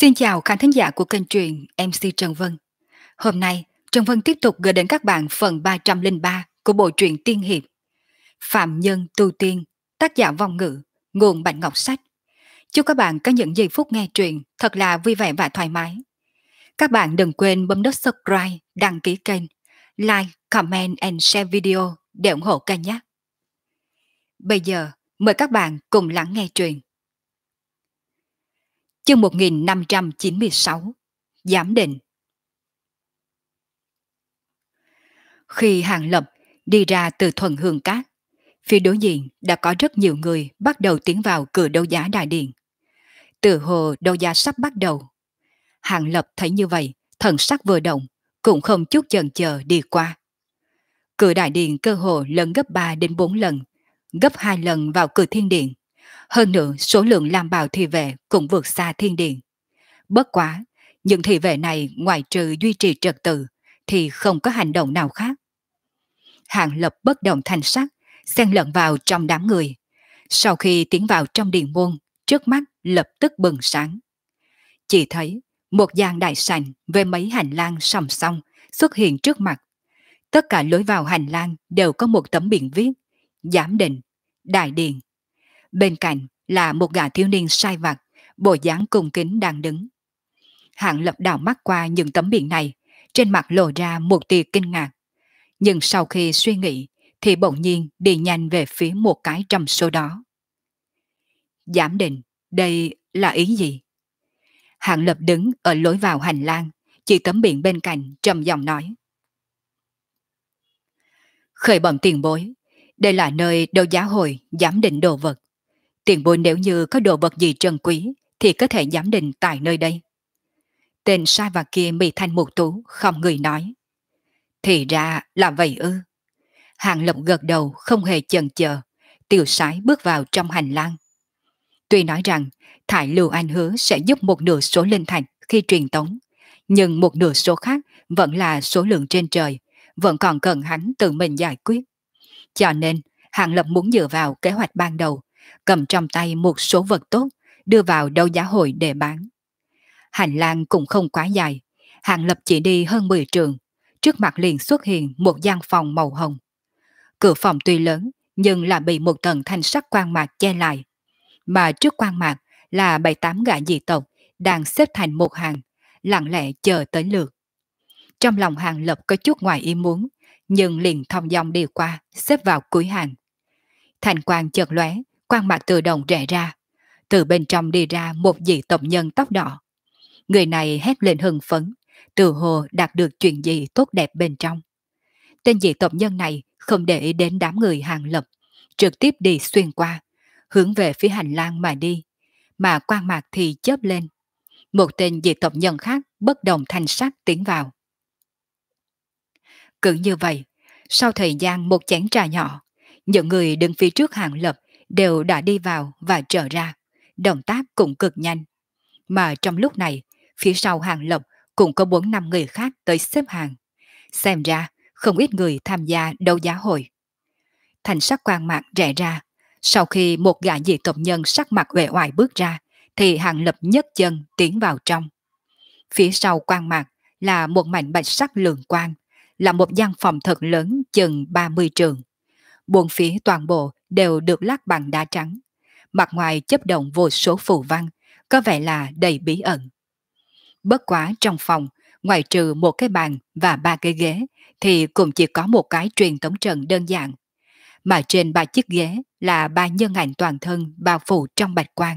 Xin chào khán thính giả của kênh truyện MC Trần Vân. Hôm nay, Trần Vân tiếp tục gửi đến các bạn phần 303 của bộ truyện tiên hiệp Phạm Nhân Tu Tiên, tác giả Vong Ngữ, nguồn Bạch Ngọc Sách. Chúc các bạn có những giây phút nghe truyện thật là vui vẻ và thoải mái. Các bạn đừng quên bấm nút subscribe, đăng ký kênh, like, comment and share video để ủng hộ kênh nhé. Bây giờ, mời các bạn cùng lắng nghe truyện. Chương 1596 Giám định. Khi Hàng Lập đi ra từ thuần hương cát, phía đối diện đã có rất nhiều người bắt đầu tiến vào cửa đấu giá đại điện. Từ hồ đấu giá sắp bắt đầu. Hàng Lập thấy như vậy, thần sắc vừa động, cũng không chút chần chờ đi qua. Cửa đại điện cơ hồ lớn gấp 3 đến 4 lần, gấp 2 lần vào cửa thiên điện. Hơn nữa số lượng lam bào thị vệ cũng vượt xa thiên điện. Bất quá, những thị vệ này ngoài trừ duy trì trật tự thì không có hành động nào khác. Hàng Lập bất động thanh sắc, xen lẫn vào trong đám người. Sau khi tiến vào trong điện môn, trước mắt lập tức bừng sáng. Chỉ thấy một gian đại sảnh với mấy hành lang song song xuất hiện trước mặt. Tất cả lối vào hành lang đều có một tấm biển viết Giám định, Đại điện. Bên cạnh là một gã thiếu niên sai vặt, bộ dáng cung kính đang đứng. Hàng Lập đảo mắt qua những tấm biển này, trên mặt lộ ra một tia kinh ngạc. Nhưng sau khi suy nghĩ thì bỗng nhiên đi nhanh về phía một cái trong số đó. Giám định, đây là ý gì? Hàng Lập đứng ở lối vào hành lang, chỉ tấm biển bên cạnh trầm giọng nói. Khởi bẩm tiền bối, đây là nơi đấu giá hội giám định đồ vật. Tiền bối nếu như có đồ vật gì trân quý thì có thể giám định tại nơi đây. Tên sai vặt kia mì thanh một tú không người nói. Thì ra là vậy ư. Hàng Lập gật đầu không hề chần chờ, tiêu sái bước vào trong hành lang. Tuy nói rằng Thải Lưu Anh hứa sẽ giúp một nửa số linh thạch khi truyền tống, nhưng một nửa số khác vẫn là số lượng trên trời, vẫn còn cần hắn tự mình giải quyết. Cho nên Hàng Lập muốn dựa vào kế hoạch ban đầu, cầm trong tay một số vật tốt, đưa vào đấu giá hội để bán. Hành lang cũng không quá dài, Hàng Lập chỉ đi hơn 10 trường, trước mặt liền xuất hiện một gian phòng màu hồng. Cửa phòng tuy lớn nhưng là bị một tầng thanh sắc quang mạc che lại, mà trước quang mạc là 7-8 gã dị tộc đang xếp thành một hàng, lặng lẽ chờ tới lượt. Trong lòng Hàng Lập có chút ngoài ý muốn, nhưng liền thong dong đi qua, xếp vào cuối hàng. Thành quang chợt lóe, quang mạc tự động rẽ ra, từ bên trong đi ra một dị tộc nhân tóc đỏ. Người này hét lên hưng phấn, từ hồ đạt được chuyện gì tốt đẹp bên trong. Tên dị tộc nhân này không để ý đến đám người Hàng Lập, trực tiếp đi xuyên qua, hướng về phía hành lang mà đi, mà quang mạc thì chớp lên. Một tên dị tộc nhân khác bất đồng thanh sắc tiến vào. Cứ như vậy, sau thời gian một chén trà nhỏ, những người đứng phía trước Hàng Lập đều đã đi vào và trở ra, động tác cũng cực nhanh. Mà trong lúc này, phía sau Hàng Lập cũng có 4-5 người khác tới xếp hàng. Xem ra, không ít người tham gia đấu giá hội. Thành sắc quang mạc rẽ ra, sau khi một gã dị tộc nhân sắc mặt uể oải bước ra, thì Hàng Lập nhấc chân tiến vào trong. Phía sau quang mạc là một mảnh bạch sắc lượng quang, là một gian phòng thật lớn chừng 30 trường. Bốn phía toàn bộ đều được lát bằng đá trắng. Mặt ngoài chấp động vô số phù văn, có vẻ là đầy bí ẩn. Bất quá trong phòng, ngoài trừ một cái bàn và 3 cái ghế, thì cũng chỉ có một cái truyền tống trận đơn giản. Mà trên 3 chiếc ghế là 3 nhân ảnh toàn thân bao phủ trong bạch quang.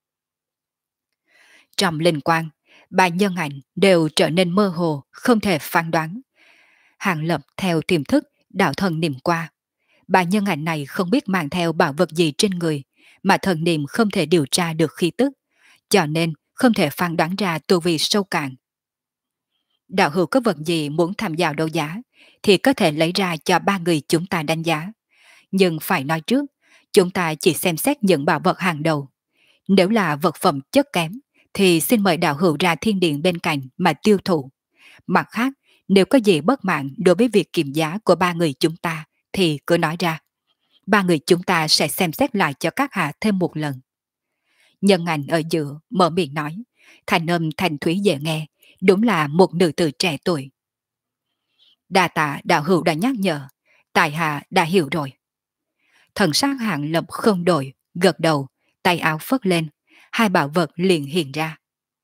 Trong linh quang, 3 nhân ảnh đều trở nên mơ hồ, không thể phán đoán. Hàng Lập theo tiềm thức, đạo thần niệm qua. 3 nhân ảnh này không biết mang theo bảo vật gì trên người, mà thần niệm không thể điều tra được khí tức, cho nên không thể phán đoán ra tu vi sâu cạn. Đạo hữu có vật gì muốn tham gia đấu giá thì có thể lấy ra cho 3 người chúng ta đánh giá. Nhưng phải nói trước, chúng ta chỉ xem xét những bảo vật hàng đầu. Nếu là vật phẩm chất kém thì xin mời đạo hữu ra thiên điện bên cạnh mà tiêu thụ. Mặt khác, nếu có gì bất mãn đối với việc kiểm giá của 3 người chúng ta thì cứ nói ra. 3 người chúng ta sẽ xem xét lại cho các hạ thêm một lần. Nhân ảnh ở giữa mở miệng nói, Thành âm thanh thúy dễ nghe, đúng là một nữ tử trẻ tuổi. Đa tạ đạo hữu đã nhắc nhở, tại hạ đã hiểu rồi. Thần sắc Hàng Lập không đổi, gật đầu, tay áo phất lên, hai bảo vật liền hiện ra.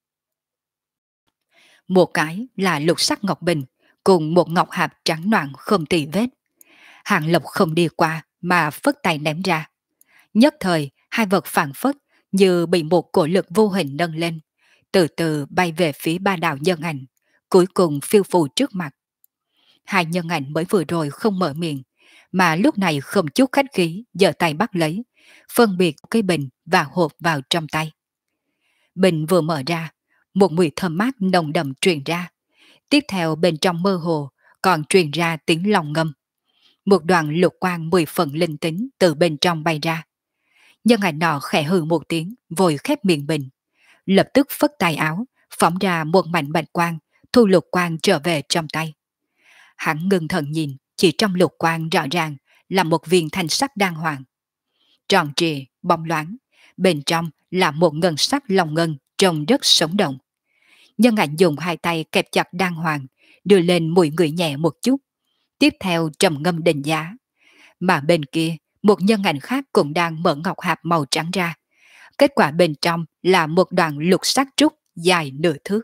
Một cái là lục sắc ngọc bình, cùng một ngọc hạp trắng noãn không tì vết. Hàng Lập không đi qua mà phất tay ném ra. Nhất thời, hai vật phản phất như bị một cổ lực vô hình nâng lên, từ từ bay về phía ba đạo nhân ảnh, cuối cùng phiêu phù trước mặt. Hai nhân ảnh mới vừa rồi không mở miệng, mà lúc này không chút khách khí giơ tay bắt lấy, phân biệt cái bình và hộp vào trong tay. Bình vừa mở ra, một mùi thơm mát nồng đậm truyền ra. Tiếp theo bên trong mơ hồ còn truyền ra tiếng lòng ngâm. Một đoàn lục quang 10 phần linh tính từ bên trong bay ra. Nhân ảnh nọ khẽ hừ một tiếng, vội khép miệng bình. Lập tức phất tay áo, phóng ra một mảnh bạch quang, thu lục quang trở về trong tay. Hắn ngưng thần nhìn, chỉ trong lục quang rõ ràng là một viên thanh sắc đan hoàng. Tròn trịa, bóng loáng, bên trong là một ngân sắc lòng ngân trông rất sống động. Nhân ảnh dùng hai tay kẹp chặt đan hoàng, đưa lên mũi người nhẹ một chút. Tiếp theo trầm ngâm định giá. Mà bên kia, một nhân ảnh khác cũng đang mở ngọc hạp màu trắng ra. Kết quả bên trong là một đoạn lục sắc trúc dài nửa thước.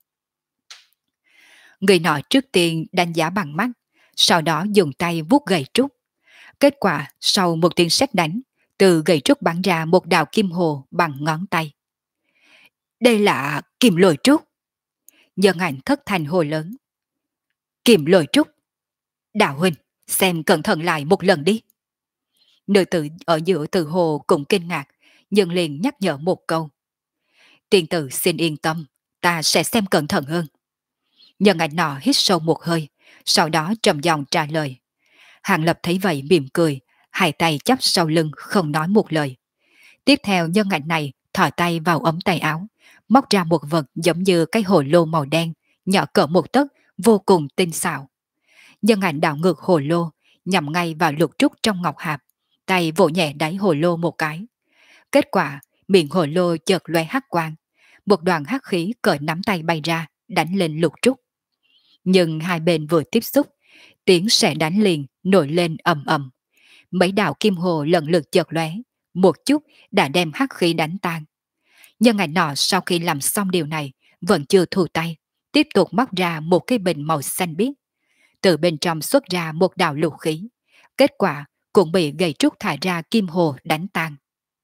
Người nọ trước tiên đánh giá bằng mắt, sau đó dùng tay vuốt gậy trúc. Kết quả sau một tiếng sét đánh, từ gậy trúc bắn ra một đạo kim hồ bằng ngón tay. Đây là kim lôi trúc. Nhân ảnh thất thành hồ lớn. Kim lôi trúc. Đạo huynh, xem cẩn thận lại một lần đi. Nữ tử ở giữa từ hồ cũng kinh ngạc, nhưng liền nhắc nhở một câu. Tiên tử xin yên tâm, ta sẽ xem cẩn thận hơn. Nhân ảnh nọ hít sâu một hơi, sau đó trầm giọng trả lời. Hàng Lập thấy vậy mỉm cười, hai tay chắp sau lưng không nói một lời. Tiếp theo nhân ảnh này thò tay vào ống tay áo, móc ra một vật giống như cái hồ lô màu đen, nhỏ cỡ một tấc, vô cùng tinh xảo. Nhân ảnh đảo ngược hồ lô, nhằm ngay vào lục trúc trong ngọc hạp, tay vỗ nhẹ đáy hồ lô một cái. Kết quả, miệng hồ lô chợt loe hắc quang, một đoàn hắc khí cởi nắm tay bay ra, đánh lên lục trúc. Nhưng hai bên vừa tiếp xúc, tiếng sét đánh liền nổi lên ầm ầm. Mấy đạo kim hồ lần lượt chợt lóe, một chút đã đem hắc khí đánh tan. Nhưng ngày nọ sau khi làm xong điều này, vẫn chưa thu tay, tiếp tục móc ra một cái bình màu xanh biếc. Từ bên trong xuất ra một đạo lục khí. Kết quả cũng bị gậy trúc thải ra kim hồ đánh tan.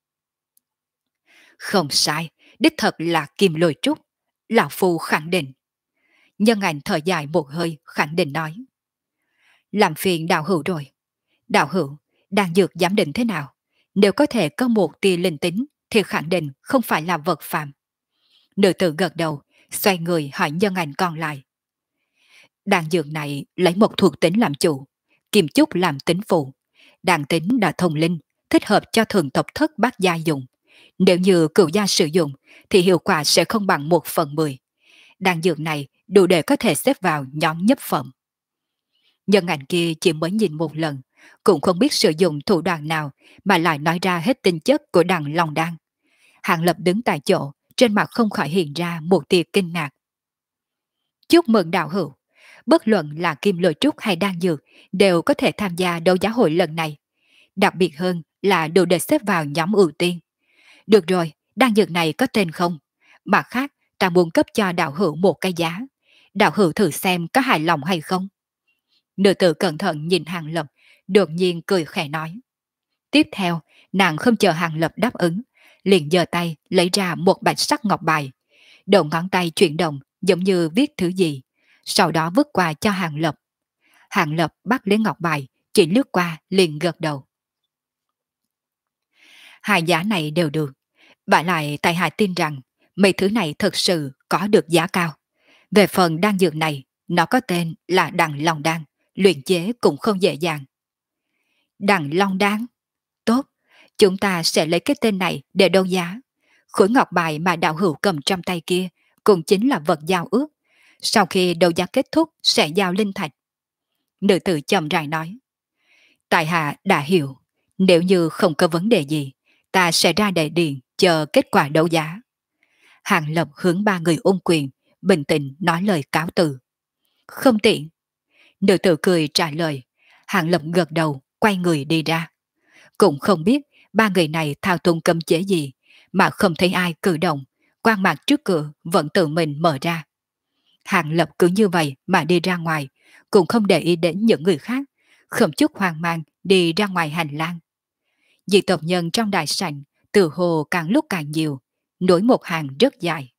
Không sai, đích thật là kim lôi trúc. Lão Phu khẳng định. Nhân ảnh thở dài một hơi khẳng định nói. Làm phiền đạo hữu rồi. Đạo hữu, đang dược giám định thế nào? Nếu có thể có một tia linh tính thì khẳng định không phải là vật phạm. Nữ tử gật đầu, xoay người hỏi nhân ảnh còn lại. Đan dược này lấy một thuộc tính làm chủ, kim chúc làm tính phụ. Đan tính đã thông linh, thích hợp cho thường tộc thất bát gia dùng. Nếu như cửu gia sử dụng thì hiệu quả sẽ không bằng 1/10. Đan dược này đủ để có thể xếp vào nhóm nhất phẩm. Nhân ảnh kia chỉ mới nhìn một lần, cũng không biết sử dụng thủ đoạn nào mà lại nói ra hết tính chất của đằng Long Đan. Hàng Lập đứng tại chỗ, trên mặt không khỏi hiện ra một tia kinh ngạc. Chúc mừng đạo hữu, bất luận là kim lôi trúc hay đan dược đều có thể tham gia đấu giá hội lần này. Đặc biệt hơn là đủ để xếp vào nhóm ưu tiên. Được rồi, đan dược này có tên không? Mặt khác, ta muốn cấp cho đạo hữu một cái giá. Đạo hữu thử xem có hài lòng hay không? Nữ tử cẩn thận nhìn Hàng Lập, đột nhiên cười khẽ nói. Tiếp theo, nàng không chờ Hàng Lập đáp ứng, liền giơ tay lấy ra một bạch sắc ngọc bài. Đầu ngón tay chuyển động giống như viết thứ gì, sau đó vứt qua cho Hàng Lập. Hàng Lập bắt lấy ngọc bài, chỉ lướt qua liền gật đầu. Hai giá này đều được. Vả lại tại hạ tin rằng mấy thứ này thật sự có được giá cao. Về phần đan dược này, nó có tên là Đằng Long Đan, luyện chế cũng không dễ dàng. Đằng Long Đan? Tốt, chúng ta sẽ lấy cái tên này để đấu giá. Khối ngọc bài mà đạo hữu cầm trong tay kia cũng chính là vật giao ước. Sau khi đấu giá kết thúc sẽ giao linh thạch. Nữ tử chậm rãi nói. Tại hạ đã hiểu, nếu như không có vấn đề gì, ta sẽ ra đại điện chờ kết quả đấu giá. Hàng Lập hướng ba người ôm quyền, bình tĩnh nói lời cáo từ. Không tiện. Nữ tử cười trả lời. Hàng Lập gật đầu, quay người đi ra. Cũng không biết ba người này thao túng cấm chế gì, mà không thấy ai cử động, quan mạc trước cửa vẫn tự mình mở ra. Hàng Lập cứ như vậy mà đi ra ngoài, cũng không để ý đến những người khác, không chút hoang mang đi ra ngoài hành lang. Dị tộc nhân trong đại sảnh từ hồ càng lúc càng nhiều, nối một hàng rất dài.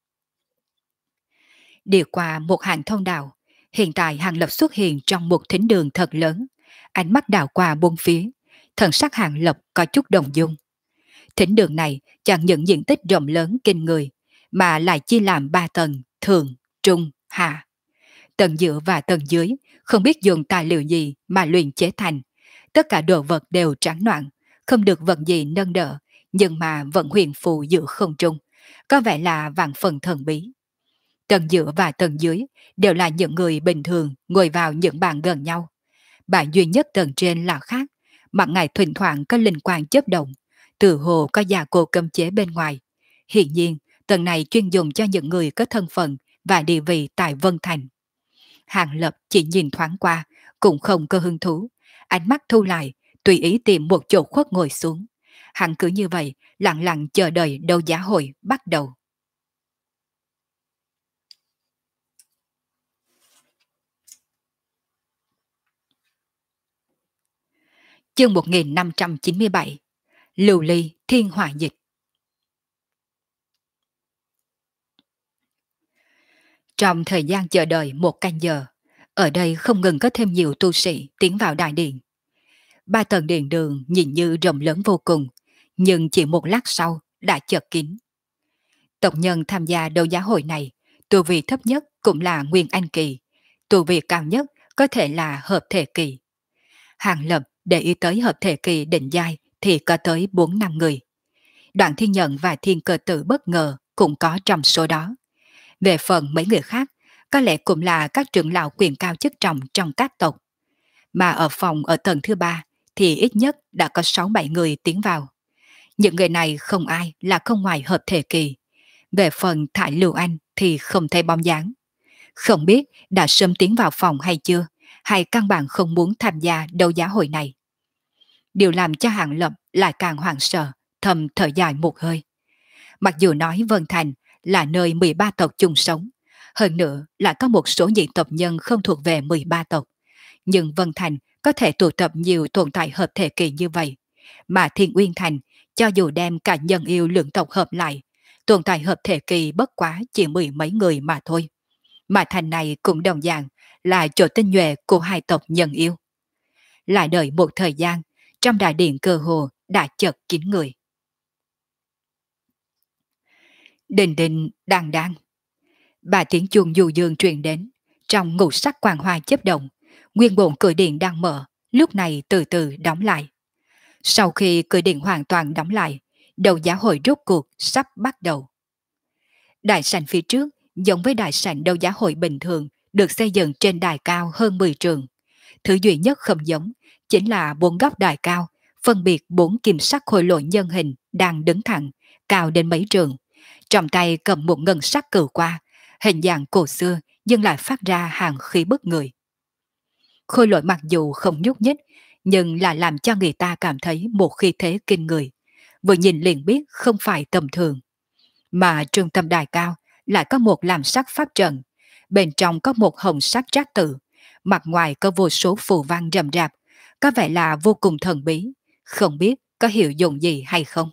Đi qua một hàng thông đạo, hiện tại Hàng Lập xuất hiện trong một thính đường thật lớn, ánh mắt đảo qua bốn phía, thần sắc Hàng Lập có chút đồng dung. Thính đường này chẳng những diện tích rộng lớn kinh người, mà lại chia làm ba tầng, thường, trung, hạ. Tầng giữa và tầng dưới không biết dùng tài liệu gì mà luyện chế thành. Tất cả đồ vật đều trắng noãn, không được vật gì nâng đỡ, nhưng mà vẫn huyền phù giữa không trung, có vẻ là vạn phần thần bí. Tầng giữa và tầng dưới đều là những người bình thường ngồi vào những bàn gần nhau. Bàn duy nhất tầng trên là khác, mặt ngày thỉnh thoảng có linh quang chớp động, từ hồ có gia cô cấm chế bên ngoài. Hiện nhiên, tầng này chuyên dùng cho những người có thân phận và địa vị tại Vân Thành. Hàng Lập chỉ nhìn thoáng qua, cũng không có hứng thú, ánh mắt thu lại, tùy ý tìm một chỗ khuất ngồi xuống. Hắn cứ như vậy, lặng lặng chờ đợi đấu giá hội bắt đầu. Chương 1597, Lưu Ly Thiên Hỏa Dịch. Trong thời gian chờ đợi một canh giờ, ở đây không ngừng có thêm nhiều tu sĩ tiến vào đại điện. Ba tầng điện đường nhìn như rộng lớn vô cùng, nhưng chỉ một lát sau đã chật kín. Tộc nhân tham gia đấu giá hội này, tu vi thấp nhất cũng là Nguyên Anh Kỳ, tu vi cao nhất có thể là hợp thể kỳ. Hàng Lập để ý tới hợp thể kỳ định giai thì có tới 4-5 người. Đoạn Thiên Nhận và Thiên Cơ Tử bất ngờ cũng có trong số đó. Về phần mấy người khác, có lẽ cũng là các trưởng lão quyền cao chức trọng trong các tộc. Mà ở phòng ở tầng thứ 3 thì ít nhất đã có 6-7 người tiến vào. Những người này không ai là không ngoài hợp thể kỳ. Về phần Thải Lưu Anh thì không thấy bóng dáng. Không biết đã sớm tiến vào phòng hay chưa, hay căn bản không muốn tham gia đấu giá hội này. Điều làm cho Hàng Lập lại càng hoảng sợ, thầm thở dài một hơi. Mặc dù nói Vân Thành là nơi 13 tộc chung sống, hơn nữa lại có một số dị tộc nhân không thuộc về 13 tộc, nhưng Vân Thành có thể tụ tập nhiều tồn tại hợp thể kỳ như vậy, mà Thiên Uyên Thành cho dù đem cả nhân yêu lượng tộc hợp lại, tồn tại hợp thể kỳ bất quá chỉ 10 mấy người mà thôi. Mà thành này cũng đồng dạng là chỗ tinh nhuệ của hai tộc nhân yêu. Lại đợi một thời gian, trong đại điện cơ hồ đã chật kín người. Đình đình đang đang. Bà tiếng chuông du dương truyền đến, trong ngũ sắc quang hoa chớp động, nguyên bổn cửa điện đang mở, lúc này từ từ đóng lại. Sau khi cửa điện hoàn toàn đóng lại, đấu giá hội rốt cuộc sắp bắt đầu. Đại sảnh phía trước, giống với đại sảnh đấu giá hội bình thường, được xây dựng trên đài cao hơn 10 trường. Thứ duy nhất không giống, chính là 4 góc đài cao, phân biệt 4 kim sắc khôi lỗi nhân hình đang đứng thẳng, cao đến mấy trường. Trong tay cầm một ngân sắc cử qua, hình dạng cổ xưa nhưng lại phát ra hàng khí bức người. Khôi lỗi mặc dù không nhúc nhích, nhưng là làm cho người ta cảm thấy một khí thế kinh người. Vừa nhìn liền biết không phải tầm thường. Mà trung tâm đài cao lại có một làm sắc pháp trận, bên trong có một hồng sắc trác tự, mặt ngoài có vô số phù văn rậm rạp, có vẻ là vô cùng thần bí, không biết có hiệu dụng gì hay không.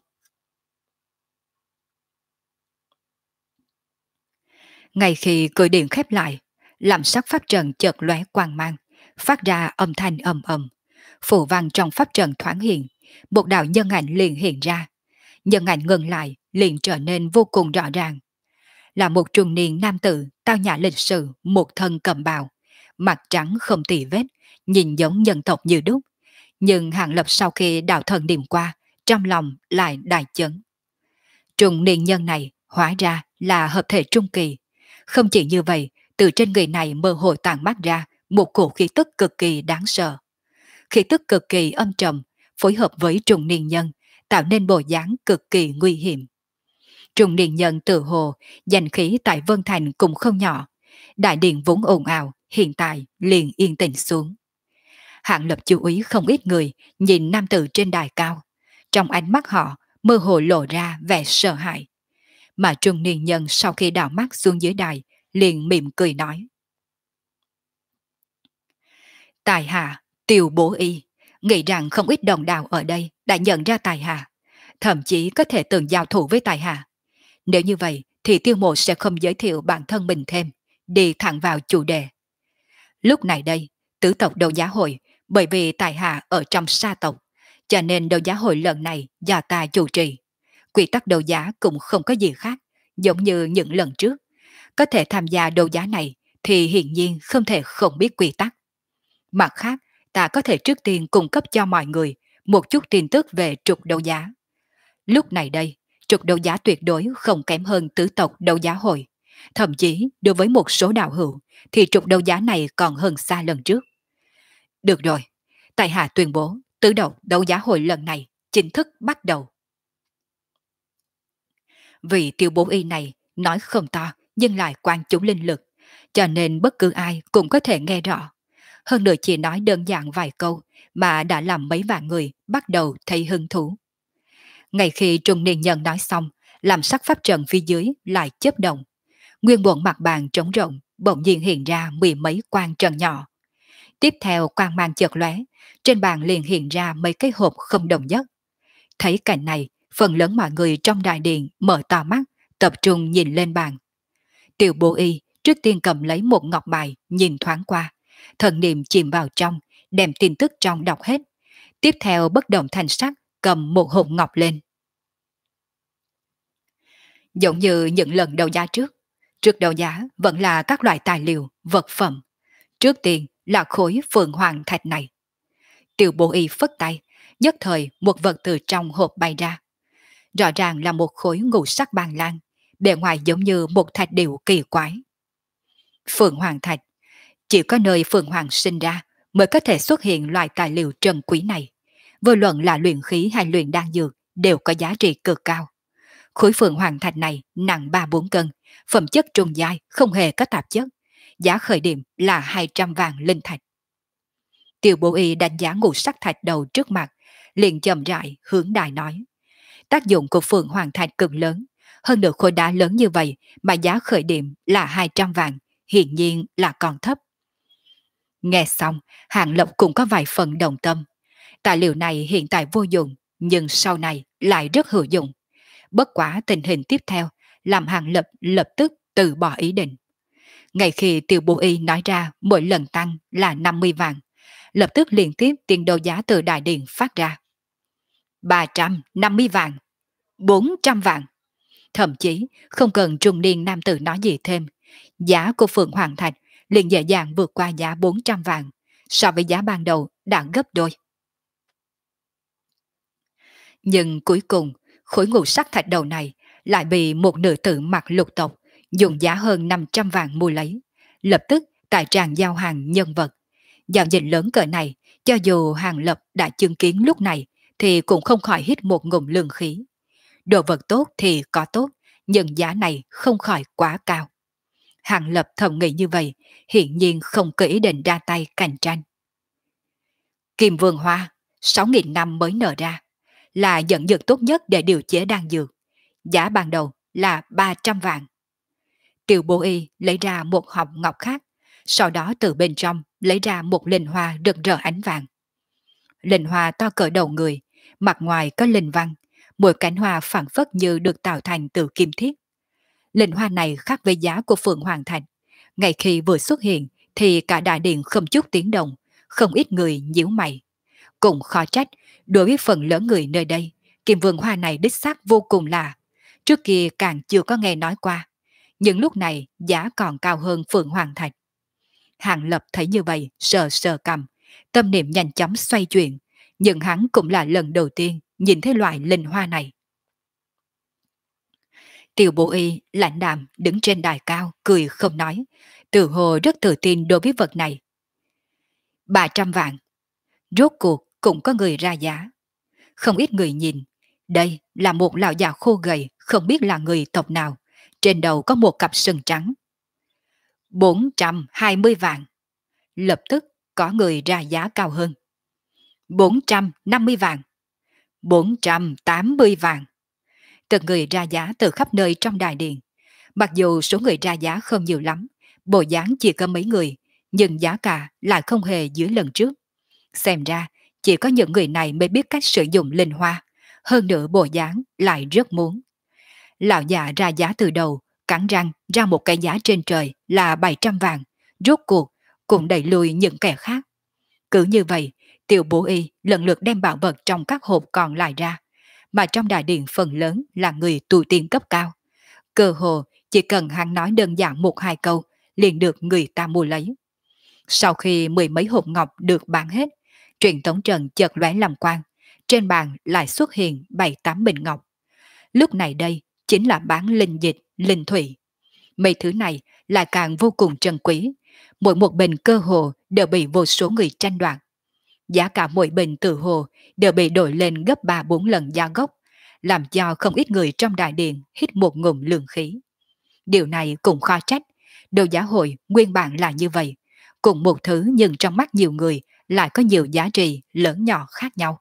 Ngay khi cửa điện khép lại, làm sắc pháp trận chợt lóe quang mang, phát ra âm thanh ầm ầm. Phù văn trong pháp trận thoáng hiện, một đạo nhân ảnh liền hiện ra. Nhân ảnh ngừng lại, liền trở nên vô cùng rõ ràng. Là một trung niên nam tử, tao nhã lịch sự, một thân cầm bào, mặt trắng không tì vết, nhìn giống nhân tộc như đúc. Nhưng Hàng Lập sau khi đạo thần điểm qua, trong lòng lại đại chấn. Trung niên nhân này hóa ra là hợp thể trung kỳ. Không chỉ như vậy, từ trên người này mơ hồ tản mắt ra một cổ khí tức cực kỳ đáng sợ. Khí tức cực kỳ âm trầm, phối hợp với trung niên nhân, tạo nên bộ dáng cực kỳ nguy hiểm. Trung niên nhân tự hồ, danh khí tại Vân Thành cũng không nhỏ. Đại điện vốn ồn ào, hiện tại liền yên tĩnh xuống. Hạng Lập chú ý không ít người nhìn nam tử trên đài cao. Trong ánh mắt họ mơ hồ lộ ra vẻ sợ hãi. Mà trung niên nhân sau khi đảo mắt xuống dưới đài, liền mỉm cười nói. Tài hạ, Tiêu Bố Y, nghĩ rằng không ít đồng đạo ở đây đã nhận ra tài hạ, thậm chí có thể từng giao thủ với tài hạ. Nếu như vậy thì Tiêu Mộ sẽ không giới thiệu bản thân mình thêm, đi thẳng vào chủ đề. Lúc này đây, tứ tộc đấu giá hội, bởi vì tài hạ ở trong sa tộc, cho nên đấu giá hội lần này do ta chủ trì. Quy tắc đấu giá cũng không có gì khác, giống như những lần trước. Có thể tham gia đấu giá này thì hiển nhiên không thể không biết quy tắc. Mặt khác, ta có thể trước tiên cung cấp cho mọi người một chút tin tức về trục đấu giá. Lúc này đây, trục đấu giá tuyệt đối không kém hơn tứ tộc đấu giá hội. Thậm chí, đối với một số đạo hữu, thì trục đấu giá này còn hơn xa lần trước. Được rồi, tại hạ tuyên bố, tứ tộc đấu giá hội lần này chính thức bắt đầu. Vì Tiêu Bố Y này nói không to nhưng lại quan chúng linh lực, cho nên bất cứ ai cũng có thể nghe rõ. Hơn nữa chỉ nói đơn giản vài câu mà đã làm mấy vạn người bắt đầu thấy hứng thú. Ngay khi trung niên nhân nói xong, làm sắc pháp trận phía dưới lại chớp động. Nguyên bộ mặt bàn trống rộng bỗng nhiên hiện ra mười mấy quan trần nhỏ. Tiếp theo quang mang chợt lóe, trên bàn liền hiện ra mấy cái hộp không đồng nhất. Thấy cảnh này, phần lớn mọi người trong đại điện mở to mắt, tập trung nhìn lên bàn. Tiểu Bố Y trước tiên cầm lấy một ngọc bài nhìn thoáng qua, thần niệm chìm vào trong, đem tin tức trong đọc hết. Tiếp theo bất động thanh sắc cầm một hộp ngọc lên. Giống như những lần đấu giá trước đấu giá vẫn là các loại tài liệu, vật phẩm. Trước tiên là khối phượng hoàng thạch này. Tiểu Bố Y phất tay, nhất thời một vật từ trong hộp bay ra. Rõ ràng là một khối ngũ sắc bàn lan, bề ngoài giống như một thạch điệu kỳ quái. Phượng hoàng thạch, chỉ có nơi phượng hoàng sinh ra mới có thể xuất hiện loại tài liệu trân quý này. Vô luận là luyện khí hay luyện đan dược đều có giá trị cực cao. Khối phượng hoàng thạch này nặng 3-4 cân, phẩm chất trung giai, không hề có tạp chất. Giá khởi điểm là 200 vàng linh thạch. Tiêu Bố Y đánh giá ngũ sắc thạch đầu trước mặt, liền chậm rãi hướng đài nói. Tác dụng của phượng hoàng thạch cực lớn, hơn nữa khối đá lớn như vậy mà giá khởi điểm là 200 vàng, hiển nhiên là còn thấp. Nghe xong, Hạng Lập cũng có vài phần đồng tâm. Tài liệu này hiện tại vô dụng, nhưng sau này lại rất hữu dụng. Bất quá tình hình tiếp theo, làm Hạng Lập lập tức từ bỏ ý định. Ngay khi Tiêu Bố Y nói ra mỗi lần tăng là 50 vàng, lập tức liên tiếp tiền đấu giá từ đại điện phát ra. 350 vàng, 400 vàng. Thậm chí không cần trung niên nam tử nói gì thêm, giá của Phượng Hoàng Thạch liền dễ dàng vượt qua giá 400 vàng, so với giá ban đầu đã gấp đôi. Nhưng cuối cùng, khối ngũ sắc thạch đầu này lại bị một nữ tử mặc lục tộc dùng giá hơn 500 vàng mua lấy, lập tức tại tràng giao hàng nhân vật. Giao dịch lớn cỡ này, cho dù Hàng Lập đã chứng kiến lúc này thì cũng không khỏi hít một ngụm lương khí. Đồ vật tốt thì có tốt, nhưng giá này không khỏi quá cao. Hàng Lập thầm nghĩ như vậy, hiển nhiên không có ý định ra tay cạnh tranh. Kim Vương Hoa, 6.000 năm mới nở ra, là dẫn dược tốt nhất để điều chế đan dược. Giá ban đầu là 300 vàng. Tiêu Bố Y lấy ra một hộp ngọc khác, sau đó từ bên trong lấy ra một linh hoa rực rỡ ánh vàng. Linh hoa to cỡ đầu người, mặt ngoài có linh văn, mỗi cánh hoa phản phất như được tạo thành từ kim thiết. Linh hoa này khác với giá của Phượng Hoàng Thạch. Ngay khi vừa xuất hiện thì cả đại điện không chút tiếng động, không ít người nhíu mày. Cũng khó trách, đối với phần lớn người nơi đây, kim vườn hoa này đích xác vô cùng lạ. Trước kia càng chưa có nghe nói qua. Nhưng lúc này giá còn cao hơn Phượng Hoàng Thạch. Hàng Lập thấy như vậy, sờ sờ cầm, tâm niệm nhanh chóng xoay chuyển, nhưng hắn cũng là lần đầu tiên nhìn thấy loại linh hoa này. Tiêu Bố Y lạnh đạm đứng trên đài cao, cười không nói, tự hồ rất tự tin đối với vật này. 300 vạn. Rốt cuộc cũng có người ra giá. Không ít người nhìn, Đây là một lão già khô gầy, không biết là người tộc nào. Trên đầu có một cặp sừng trắng. 420 vạn. Lập tức có người ra giá cao hơn. 450 vạn. 480 vạn. Từng người ra giá từ khắp nơi trong đại điện. Mặc dù số người ra giá không nhiều lắm, bộ dáng chỉ có mấy người, nhưng giá cả lại không hề dưới lần trước. Xem ra, chỉ có những người này mới biết cách sử dụng linh hoa, hơn nữa bộ dáng lại rất muốn. Lão già ra giá từ đầu, cắn răng ra một cái giá trên trời là 700 vạn, rốt cuộc cũng đẩy lùi những kẻ khác. Cứ như vậy, Tiêu Bố Y lần lượt đem bảo vật trong các hộp còn lại ra, mà trong đại điện phần lớn là người tu tiên cấp cao. Cơ hồ chỉ cần hắn nói đơn giản một hai câu, liền được người ta mua lấy. Sau khi mười mấy hộp ngọc được bán hết, truyền tống trận chợt lóe làm quang, trên bàn lại xuất hiện 7-8 bình ngọc. Lúc này đây chính là bán linh dịch, linh thủy. Mấy thứ này lại càng vô cùng trân quý, mỗi một bình cơ hồ đều bị vô số người tranh đoạt. Giá cả mỗi bình tự hồ đều bị đổi lên gấp 3-4 lần giá gốc, làm cho không ít người trong đại điện hít một ngụm lượng khí. Điều này cũng khó trách, đấu giá hội nguyên bản là như vậy, cùng một thứ nhưng trong mắt nhiều người lại có nhiều giá trị lớn nhỏ khác nhau.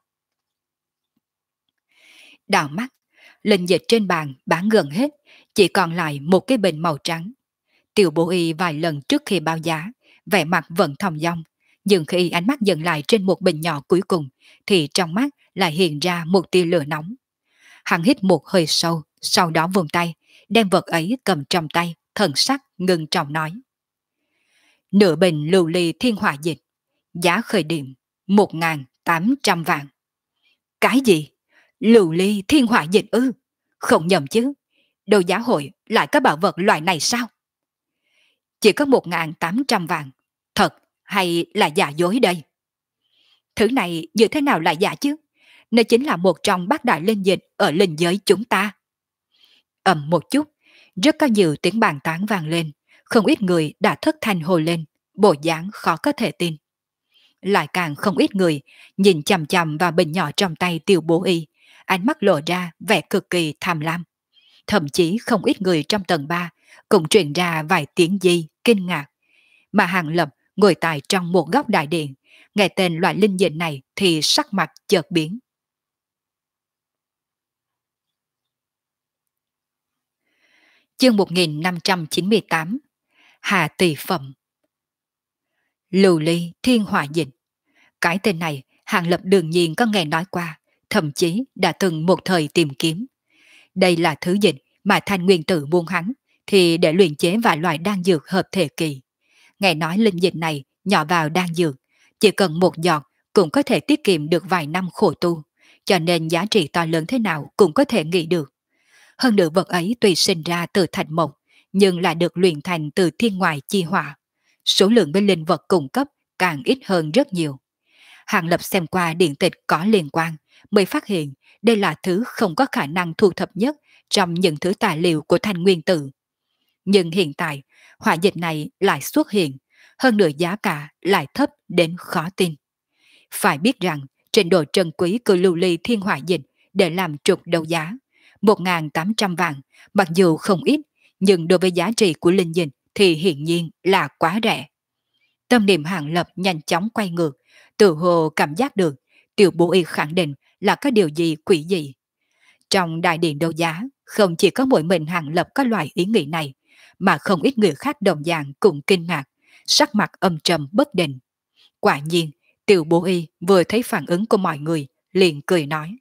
Đảo mắt, linh dịch trên bàn bán gần hết, chỉ còn lại một cái bình màu trắng. Tiêu Bố Y vài lần trước khi báo giá, vẻ mặt vẫn thong dong, nhưng khi ánh mắt dừng lại trên một bình nhỏ cuối cùng, thì trong mắt lại hiện ra một tia lửa nóng. Hắn hít một hơi sâu, sau đó vùng tay, đem vật ấy cầm trong tay, thần sắc ngưng trọng nói. Nửa bình lưu ly thiên hỏa dịch, giá khởi điểm 1.800 vạn. Cái gì? Lưu ly thiên hỏa dịch ư? Không nhầm chứ, đấu giá hội lại có bảo vật loại này sao? Chỉ có 1.800 vạn, thật hay là giả dối đây? Thứ này như thế nào lại giả chứ? Nó chính là một trong bát đại linh dịch ở linh giới chúng ta. Ầm một chút, rất có nhiều tiếng bàn tán vang lên, không ít người đã thất thanh hồ lên, bộ dáng khó có thể tin. Lại càng không ít người nhìn chằm chằm vào bình nhỏ trong tay Tiêu Bố Y, ánh mắt lộ ra vẻ cực kỳ tham lam. Thậm chí không ít người trong tầng 3 cũng truyền ra vài tiếng di kinh ngạc. Mà Hàng Lập ngồi tại trong một góc đại điện, nghe tên loại linh dịch này thì sắc mặt chợt biến. Chương 1598 Hà Tỳ Phẩm. Lưu ly thiên hỏa dịch. Cái tên này Hàng Lập đương nhiên có nghe nói qua, thậm chí đã từng một thời tìm kiếm. Đây là thứ dịch mà Thanh Nguyên Tử buông hắn thì để luyện chế vài loại đan dược hợp thể kỳ. Nghe nói linh dịch này nhỏ vào đan dược, chỉ cần một giọt cũng có thể tiết kiệm được vài năm khổ tu, cho nên giá trị to lớn thế nào cũng có thể nghĩ được. Hơn nữa vật ấy tuy sinh ra từ thạch mộc, nhưng lại được luyện thành từ thiên ngoại chi hỏa. Số lượng bên linh vật cung cấp càng ít hơn rất nhiều. Hàng Lập xem qua điện tịch có liên quan, mới phát hiện đây là thứ không có khả năng thu thập nhất trong những thứ tài liệu của Thanh Nguyên Tử. Nhưng hiện tại, hỏa dịch này lại xuất hiện, hơn nữa giá cả lại thấp đến khó tin. Phải biết rằng, trình độ trân quý của lưu ly thiên hỏa dịch để làm trục đấu giá, 1.800 vạn, mặc dù không ít, nhưng đối với giá trị của linh dịch thì hiển nhiên là quá rẻ. Tâm niệm Hàng Lập nhanh chóng quay ngược, tự hồ cảm giác được Tiểu Bố Y khẳng định là có điều gì quỷ dị. Trong đại điện đấu giá, không chỉ có mỗi mình Hàng Lập có loại ý nghĩ này, mà không ít người khác đồng dạng cũng kinh ngạc, sắc mặt âm trầm bất định. Quả nhiên, Tiểu Bố Y vừa thấy phản ứng của mọi người, liền cười nói.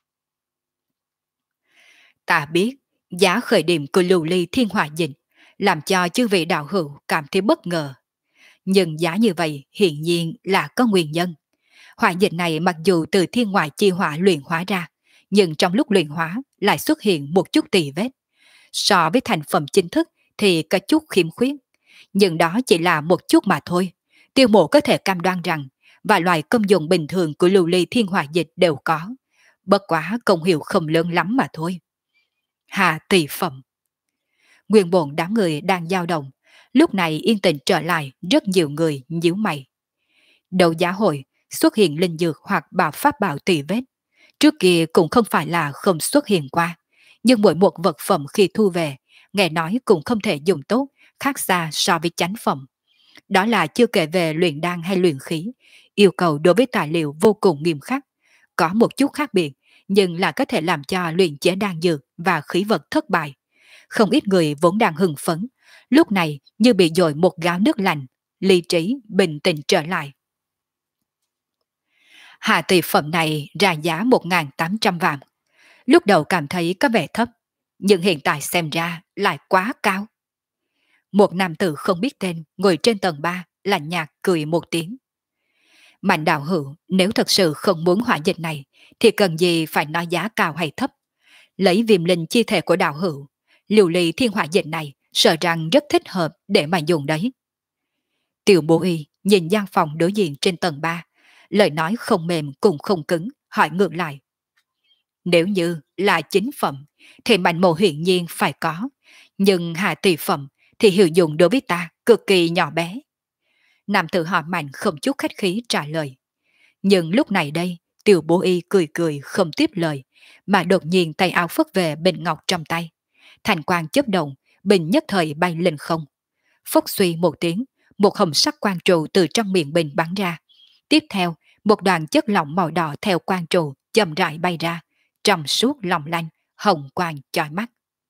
Ta biết, giá khởi điểm của lưu ly thiên hỏa dịch, làm cho chư vị đạo hữu cảm thấy bất ngờ. Nhưng giá như vậy hiển nhiên là có nguyên nhân. Hỏa dịch này mặc dù từ thiên ngoại chi hỏa luyện hóa ra, nhưng trong lúc luyện hóa lại xuất hiện một chút tì vết. So với thành phẩm chính thức thì có chút khiếm khuyết. Nhưng đó chỉ là một chút mà thôi. Tiêu Mộ có thể cam đoan rằng vài loại công dụng bình thường của lưu ly thiên hỏa dịch đều có. Bất quá công hiệu không lớn lắm mà thôi. Hà Tỳ Phẩm. Nguyên bổn đám người đang dao động. Lúc này yên tĩnh trở lại, rất nhiều người nhíu mày. Đầu giá hội xuất hiện linh dược hoặc bảo pháp bảo tỳ vết. Trước kia cũng không phải là không xuất hiện qua, nhưng mỗi một vật phẩm khi thu về, nghe nói cũng không thể dùng tốt, khác xa so với chánh phẩm. Đó là chưa kể về luyện đan hay luyện khí, yêu cầu đối với tài liệu vô cùng nghiêm khắc, có một chút khác biệt, nhưng là có thể làm cho luyện chế đan dược và khí vật thất bại. Không ít người vốn đang hưng phấn, lúc này như bị dội một gáo nước lạnh, lý trí bình tĩnh trở lại. Hạ tỷ phẩm này ra giá 1.800 vạn. Lúc đầu cảm thấy có vẻ thấp, nhưng hiện tại xem ra lại quá cao. Một nam tử không biết tên ngồi trên tầng 3 lạnh nhạt cười một tiếng. Mạnh đạo hữu nếu thật sự không muốn hỏa dịch này thì cần gì phải nói giá cao hay thấp. Lấy viêm linh chi thể của đạo hữu, liều ly thiên hỏa dịch này sợ rằng rất thích hợp để mà dùng đấy. Tiểu bố y nhìn gian phòng đối diện trên tầng 3, lời nói không mềm cũng không cứng, hỏi ngược lại. Nếu như là chính phẩm thì mạnh mộ hiển nhiên phải có, nhưng hạ tỷ phẩm thì hiệu dụng đối với ta cực kỳ nhỏ bé. Nam tử họ Mạnh không chút khách khí trả lời. Nhưng lúc này đây, tiểu bố y cười cười không tiếp lời, mà đột nhiên tay áo phất về bình ngọc trong tay. Thành quang chớp động, bình nhất thời bay lên không. Phốc suy một tiếng, một hồng sắc quang trụ từ trong miệng bình bắn ra. Tiếp theo, một đoàn chất lỏng màu đỏ theo quang trụ chậm rãi bay ra, trong suốt long lanh, hồng quang chói mắt.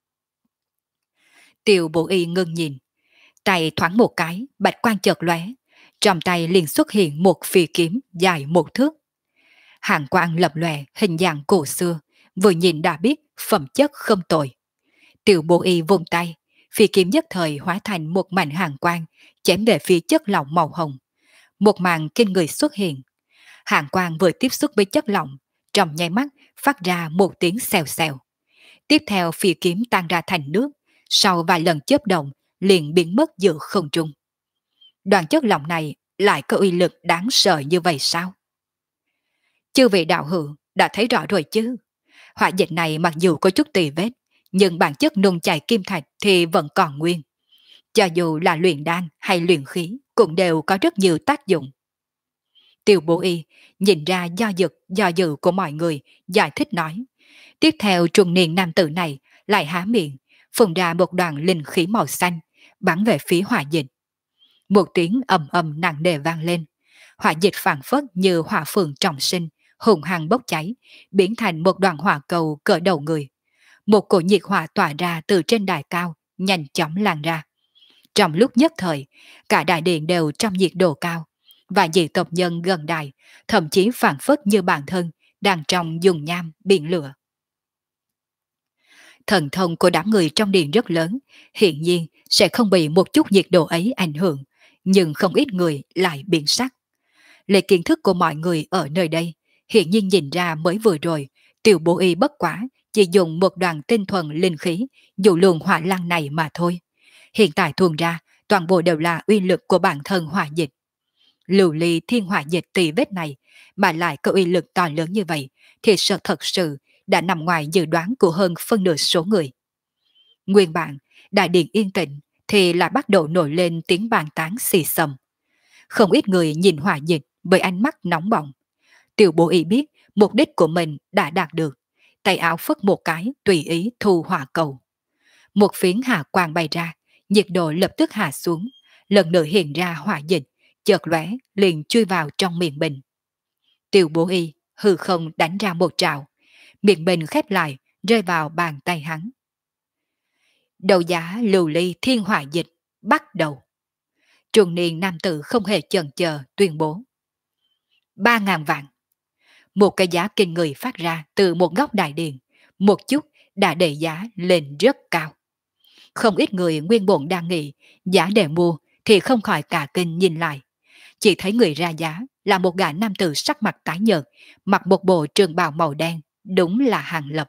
Tiểu bố y ngưng nhìn, tay thoáng một cái, bạch quang chợt lóe, trong tay liền xuất hiện một phi kiếm dài 1 thước. Hàng quang lập lòe hình dạng cổ xưa, vừa nhìn đã biết phẩm chất không tồi. Tiểu bố y vung tay, phi kiếm nhất thời hóa thành một mảnh hàng quang, chém về phía chất lỏng màu hồng. Một màn kinh người xuất hiện. Hàng quang vừa tiếp xúc với chất lỏng, trong nháy mắt phát ra một tiếng xèo xèo. Tiếp theo phi kiếm tan ra thành nước, sau vài lần chớp động liền biến mất giữa không trung. Đoàn chất lỏng này lại có uy lực đáng sợ như vậy sao? Chư vị đạo hữu đã thấy rõ rồi chứ? Hỏa dịch này mặc dù có chút tì vết, nhưng bản chất nung chảy kim thạch thì vẫn còn nguyên. Cho dù là luyện đan hay luyện khí cũng đều có rất nhiều tác dụng. Tiêu bố y nhìn ra do dự của mọi người, giải thích nói. Tiếp theo trung niên nam tử này lại há miệng, phun ra một đoàn linh khí màu xanh, bắn về phía hỏa dịch. Một tiếng ầm ầm nặng nề vang lên. Hỏa dịch phảng phất như hỏa phượng trọng sinh, hùng hăng bốc cháy, biến thành một đoàn hỏa cầu cỡ đầu người. Một cổ nhiệt hỏa tỏa ra từ trên đài cao, nhanh chóng lan ra. Trong lúc nhất thời, cả đại điện đều trong nhiệt độ cao, và dị tộc nhân gần đài, thậm chí phảng phất như bản thân, đang trong dùng nham biển lửa. Thần thông của đám người trong điện rất lớn, hiện nhiên sẽ không bị một chút nhiệt độ ấy ảnh hưởng, nhưng không ít người lại biến sắc. Lấy kiến thức của mọi người ở nơi đây, hiện nhiên nhìn ra mới vừa rồi, tiểu bố y bất quá chỉ dùng một đoàn tinh thuần linh khí dụ luồng hỏa lăng này mà thôi. Hiện tại thuần ra, toàn bộ đều là uy lực của bản thân hỏa dịch. Lưu ly thiên hỏa dịch tỳ vết này mà lại có uy lực to lớn như vậy thì sợ thật sự đã nằm ngoài dự đoán của hơn phân nửa số người. Nguyên bản, đại điện yên tĩnh thì lại bắt đầu nổi lên tiếng bàn tán xì xầm. Không ít người nhìn hỏa dịch với ánh mắt nóng bỏng. Tiểu bố y biết mục đích của mình đã đạt được, tay áo phất một cái tùy ý thu hỏa cầu. Một phiến hạ quang bay ra, nhiệt độ lập tức hạ xuống, lần nữa hiện ra hỏa dịch, chợt lóe liền chui vào trong miệng bình. Tiểu bố y hư không đánh ra một trào, miệng bình khép lại, rơi vào bàn tay hắn. Đầu giá lưu ly thiên hỏa dịch bắt đầu. Trung niên nam tử không hề chần chờ tuyên bố. 3.000 vạn. Một cái giá kinh người phát ra từ một góc đại điện, một chút đã đẩy giá lên rất cao. Không ít người nguyên bổn đang nghĩ giá để mua thì không khỏi cả kinh nhìn lại. Chỉ thấy người ra giá là một gã nam tử sắc mặt tái nhợt, mặc một bộ trường bào màu đen, đúng là Hàng Lập.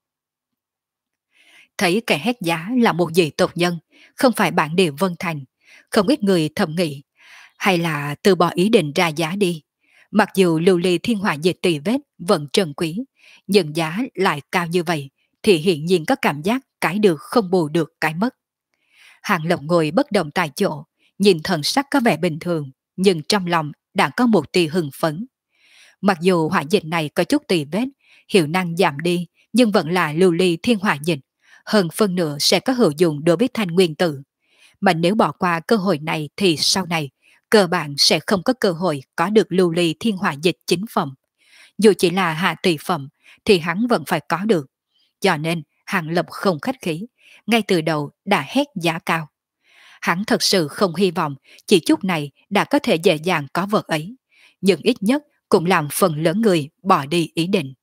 Thấy kẻ hét giá là một dị tộc nhân, không phải bản địa Vân Thành, không ít người thầm nghĩ, hay là từ bỏ ý định ra giá đi. Mặc dù lưu ly thiên hỏa dịch tỳ vết vẫn trân quý, nhưng giá lại cao như vậy, thì hiện nhiên có cảm giác cái được không bù được cái mất. Hàng Lập ngồi bất động tại chỗ, nhìn thần sắc có vẻ bình thường, nhưng trong lòng đã có một tia hưng phấn. Mặc dù hỏa dịch này có chút tỳ vết, hiệu năng giảm đi nhưng vẫn là lưu ly thiên hỏa dịch, hơn phân nửa sẽ có hữu dụng đối với thanh nguyên tử. Mà nếu bỏ qua cơ hội này thì sau này, cơ bản sẽ không có cơ hội có được lưu ly thiên hỏa dịch chính phẩm. Dù chỉ là hạ tỷ phẩm thì hắn vẫn phải có được. Cho nên Hàng Lập không khách khí, ngay từ đầu đã hét giá cao. Hắn thật sự không hy vọng chỉ chút này đã có thể dễ dàng có vật ấy, nhưng ít nhất cũng làm phần lớn người bỏ đi ý định.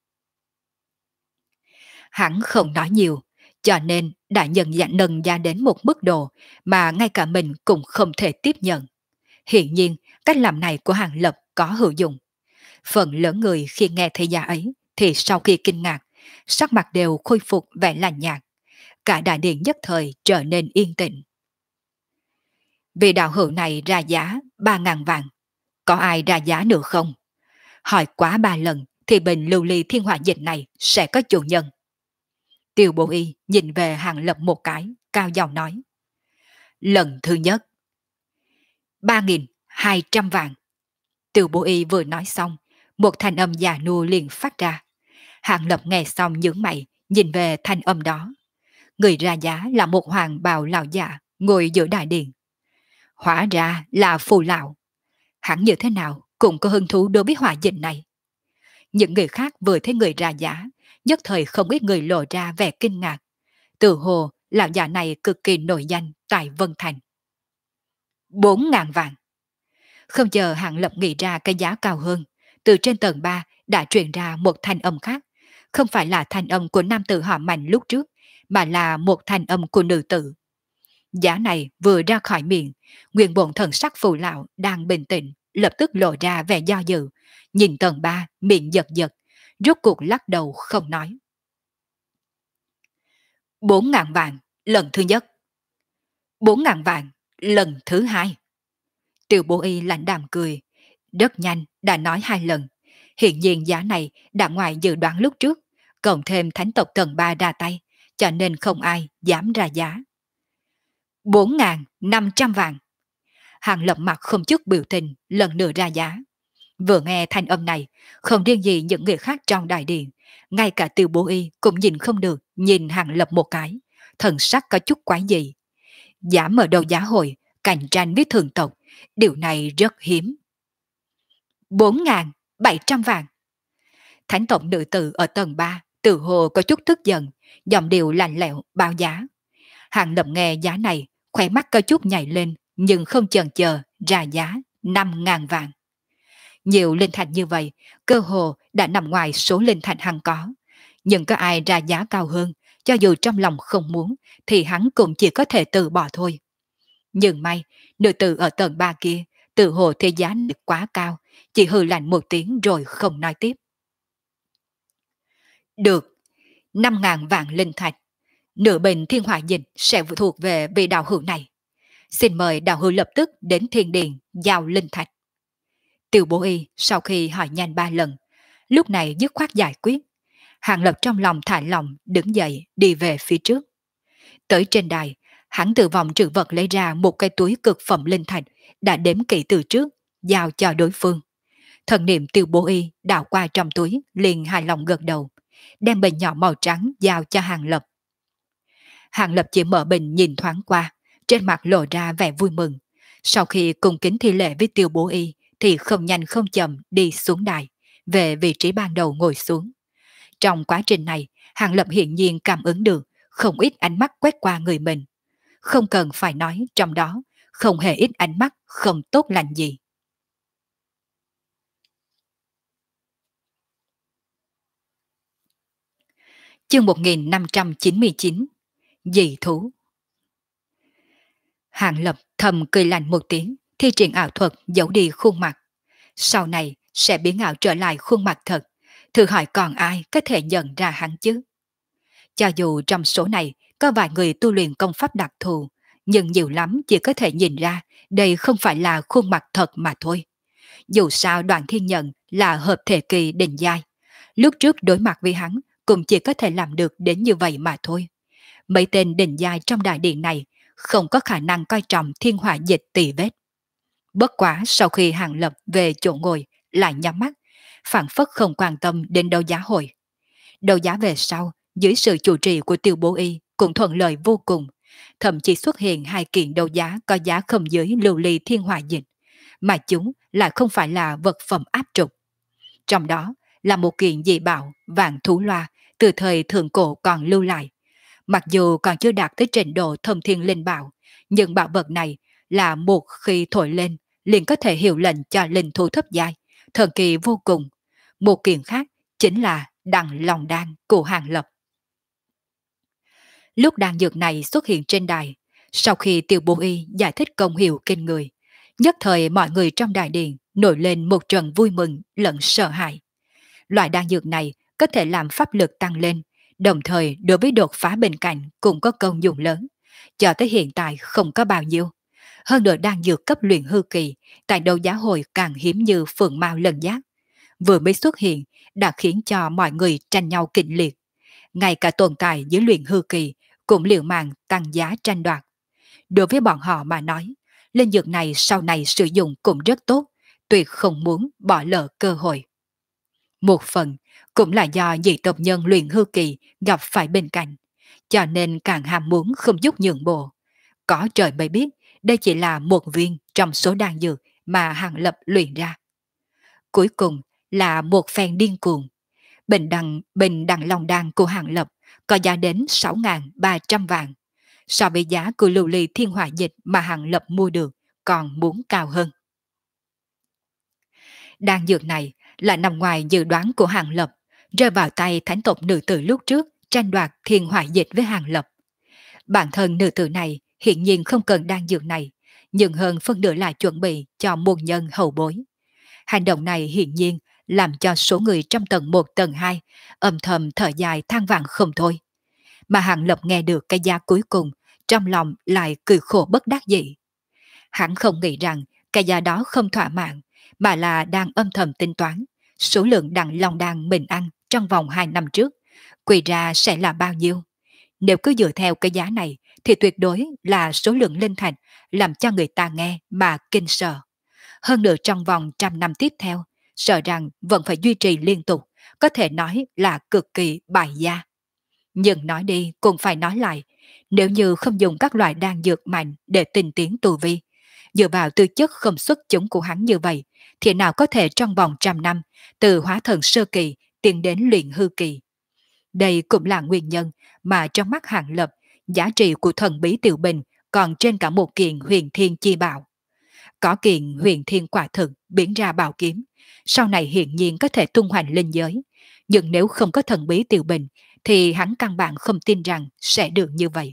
Hắn không nói nhiều, cho nên đã nâng giá đến một mức độ mà ngay cả mình cũng không thể tiếp nhận. Hiển nhiên, cách làm này của Hàng Lập có hữu dụng. Phần lớn người khi nghe thấy giá ấy thì sau khi kinh ngạc, sắc mặt đều khôi phục vẻ lạnh nhạt. Cả đại điện nhất thời trở nên yên tĩnh. Vì đạo hữu này ra giá 3.000 vàng. Có ai ra giá nữa không? Hỏi quá 3 lần thì bình lưu ly thiên hỏa dịch này sẽ có chủ nhân. Tiêu Bố Y nhìn về Hàng Lập một cái, cao giọng nói. Lần thứ nhất, 3.200 vàng. Tiêu Bố Y vừa nói xong, một thanh âm già nua liền phát ra. Hàng Lập nghe xong nhướng mày, nhìn về thanh âm đó. Người ra giá là một hoàng bào lão già ngồi giữa đại điện. Hóa ra là phù lão. Hắn như thế nào cũng có hứng thú đối với hỏa dịch này. Những người khác vừa thấy người ra giá, nhất thời không ít người lộ ra vẻ kinh ngạc. Từ hồ, lão già này cực kỳ nổi danh tại Vân Thành. 4.000 vàng. Không chờ Hàng Lập nghĩ ra cái giá cao hơn, từ trên tầng 3 đã truyền ra một thanh âm khác. Không phải là thanh âm của nam tử họ Mạnh lúc trước, mà là một thanh âm của nữ tử. Giá này vừa ra khỏi miệng, nguyên bổn thần sắc phù lão đang bình tĩnh, lập tức lộ ra vẻ do dự, nhìn tầng 3 miệng giật giật, rốt cuộc lắc đầu không nói. 4.000 vàng lần thứ nhất. 4.000 vàng lần thứ hai. Tiêu Bố Y lạnh đàm cười, rất nhanh đã nói 2 lần. Hiện nhiên giá này đã ngoài dự đoán lúc trước, cộng thêm thánh tộc tầng 3 ra tay, cho nên không ai dám ra giá. 4.500 vàng. Hàng Lập mặt không chút biểu tình, lần nữa ra giá. Vừa nghe thanh âm này, không riêng gì những người khác trong đại điện, ngay cả Tiêu Bố Y cũng nhìn không được, nhìn Hàng Lập một cái, thần sắc có chút quái dị. Giá mở đầu giá hội, cạnh tranh với thường tộc, điều này rất hiếm. 4.700 vàng. Thánh tộc nữ tử ở tầng 3, tự hồ có chút tức giận, giọng điệu lạnh lẽo báo giá. Hàng Lập nghe giá này, khóe mắt có chút nhảy lên, nhưng không chần chờ ra giá 5.000 vàng. Nhiều linh thạch như vậy, cơ hồ đã nằm ngoài số linh thạch hắn có. Nhưng có ai ra giá cao hơn, cho dù trong lòng không muốn, thì hắn cũng chỉ có thể từ bỏ thôi. Nhưng may, nữ tử ở tầng 3 kia, tự hồ thế giá quá cao, chỉ hừ lạnh một tiếng rồi không nói tiếp. Được, 5.000 vàng linh thạch. Nửa bình thiên hỏa dịch sẽ thuộc về vị đạo hữu này. Xin mời đạo hữu lập tức đến thiên điện giao linh thạch. Tiêu Bố Y sau khi hỏi nhanh 3 lần, lúc này dứt khoát giải quyết. Hàng Lập trong lòng thả lòng đứng dậy đi về phía trước. Tới trên đài, hắn từ vòng trữ vật lấy ra một cái túi cực phẩm linh thạch đã đếm kỹ từ trước, giao cho đối phương. Thần niệm Tiêu Bố Y đảo qua trong túi, liền hài lòng gật đầu, đem bình nhỏ màu trắng giao cho Hàng Lập. Hàng Lập chỉ mở bình nhìn thoáng qua, trên mặt lộ ra vẻ vui mừng. Sau khi cung kính thi lễ với Tiêu Bố Y, thì không nhanh không chậm đi xuống đài, về vị trí ban đầu ngồi xuống. Trong quá trình này, Hàng Lập hiển nhiên cảm ứng được không ít ánh mắt quét qua người mình. Không cần phải nói trong đó, không hề ít ánh mắt không tốt lành gì. Chương 1599. Dị thú. Hàng Lập thầm cười lạnh một tiếng, thi triển ảo thuật giấu đi khuôn mặt. Sau này sẽ biến ảo trở lại khuôn mặt thật, thử hỏi còn ai có thể nhận ra hắn chứ? Cho dù trong số này có vài người tu luyện công pháp đặc thù, nhưng nhiều lắm chỉ có thể nhìn ra đây không phải là khuôn mặt thật mà thôi. Dù sao Đoạn Thiên Nhận là hợp thể kỳ đỉnh giai, lúc trước đối mặt với hắn cũng chỉ có thể làm được đến như vậy mà thôi. Mấy tên đỉnh giai trong đại điện này không có khả năng coi trọng thiên hỏa dịch tỳ vết. Bất quá sau khi Hàng Lập về chỗ ngồi lại nhắm mắt, phản phất không quan tâm đến đấu giá hội. Đấu giá về sau, dưới sự chủ trì của Tiêu Bố Y cũng thuận lợi vô cùng. Thậm chí xuất hiện hai kiện đấu giá có giá không dưới lưu ly thiên hỏa dịch, mà chúng lại không phải là vật phẩm áp trục. Trong đó là một kiện dị bảo vạn thú loa từ thời thượng cổ còn lưu lại. Mặc dù còn chưa đạt tới trình độ thông thiên linh bảo, nhưng bảo vật này là một khi thổi lên liền có thể hiệu lệnh cho linh thú thấp giai, thần kỳ vô cùng. Một kiện khác chính là đằng lòng đan của Hàng Lập. Lúc đan dược này xuất hiện trên đài, sau khi Tiêu Bố Y giải thích công hiệu kinh người, nhất thời mọi người trong đại điện nổi lên một trận vui mừng lẫn sợ hãi. Loại đan dược này có thể làm pháp lực tăng lên, đồng thời đối với đột phá bên cạnh cũng có công dụng lớn. Cho tới hiện tại không có bao nhiêu. Hơn nữa đan dược cấp luyện hư kỳ, tại đấu giá hội càng hiếm như phượng mao lần giác. Vừa mới xuất hiện đã khiến cho mọi người tranh nhau kịch liệt. Ngay cả tồn tại dưới luyện hư kỳ cũng liều mạng tăng giá tranh đoạt. Đối với bọn họ mà nói, linh dược này sau này sử dụng cũng rất tốt, tuyệt không muốn bỏ lỡ cơ hội. Một phần cũng là do dị tộc nhân luyện hư kỳ gặp phải bên cạnh, cho nên càng ham muốn không giúp nhượng bộ. Có trời mới biết, đây chỉ là một viên trong số đan dược mà Hàng Lập luyện ra. Cuối cùng là một phen điên cuồng. Bình đằng long đan của Hàng Lập có giá đến 6.300 vạn. So với giá của lưu ly thiên hỏa dịch mà Hàng Lập mua được còn muốn cao hơn. Đan dược này là nằm ngoài dự đoán của Hàng Lập, rơi vào tay thánh tộc nữ tử lúc trước tranh đoạt thiên hỏa dịch với Hàng Lập. Bản thân nữ tử này hiện nhiên không cần đan dược này, nhưng hơn phân nửa là chuẩn bị cho môn nhân hậu bối. Hành động này hiển nhiên làm cho số người trong tầng 1 tầng 2 âm thầm thở dài than vãn không thôi. Mà Hàng Lập nghe được cái giá cuối cùng, trong lòng lại cười khổ bất đắc dĩ. Hắn không nghĩ rằng cái giá đó không thỏa mãn, mà là đang âm thầm tính toán số lượng đặng long đan mình ăn trong vòng 2 năm trước, quỳ ra sẽ là bao nhiêu. Nếu cứ dựa theo cái giá này thì tuyệt đối là số lượng linh thạch làm cho người ta nghe mà kinh sợ. Hơn nữa trong vòng 100 năm tiếp theo, sợ rằng vẫn phải duy trì liên tục, có thể nói là cực kỳ bại gia. Nhưng nói đi cũng phải nói lại, nếu như không dùng các loại đan dược mạnh để tinh tiến tu vi, dựa vào tư chất không xuất chúng của hắn như vậy, thì nào có thể trong vòng 100 năm, từ hóa thần sơ kỳ tiến đến luyện hư kỳ. Đây cũng là nguyên nhân mà trong mắt Hàng Lập, giá trị của thần bí tiểu bình còn trên cả một kiện huyền thiên chi bảo. Có kiện huyền thiên quả thực biến ra bảo kiếm, sau này hiển nhiên có thể tung hoành linh giới. Nhưng nếu không có thần bí tiểu bình, thì hắn căn bản không tin rằng sẽ được như vậy.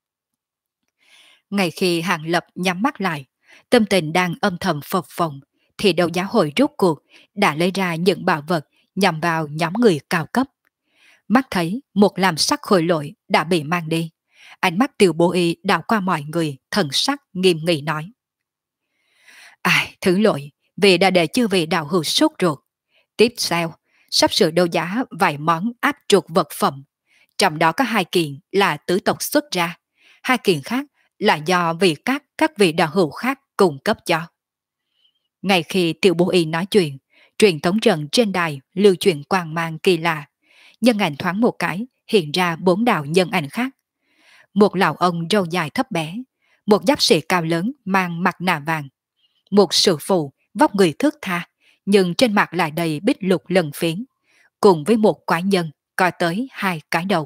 Ngay khi Hàng Lập nhắm mắt lại, tâm tình đang âm thầm phập phồng, thì đấu giá hội rốt cuộc đã lấy ra những bảo vật nhằm vào nhóm người cao cấp. Mắt thấy một làm sắc khôi lỗi đã bị mang đi. Ánh mắt Tiêu Bố Y đảo qua mọi người, thần sắc nghiêm nghị nói. Ai, thứ lỗi, vì đã để chư vị đạo hữu sốt ruột. Tiếp theo, sắp sửa đấu giá vài món áp trục vật phẩm. Trong đó có 2 kiện là tứ tộc xuất ra, 2 kiện khác là do vì các vị đạo hữu khác cung cấp cho. Ngay khi Tiểu Bố Y nói chuyện, truyền thống trận trên đài lưu truyền quang mang kỳ lạ. Nhân ảnh thoáng một cái, hiện ra 4 đạo nhân ảnh khác. Một lão ông râu dài thấp bé, một giáp sĩ cao lớn mang mặt nạ vàng, một sư phụ vóc người thước tha, nhưng trên mặt lại đầy bích lục lần phiến, cùng với một quái nhân có tới 2 cái đầu.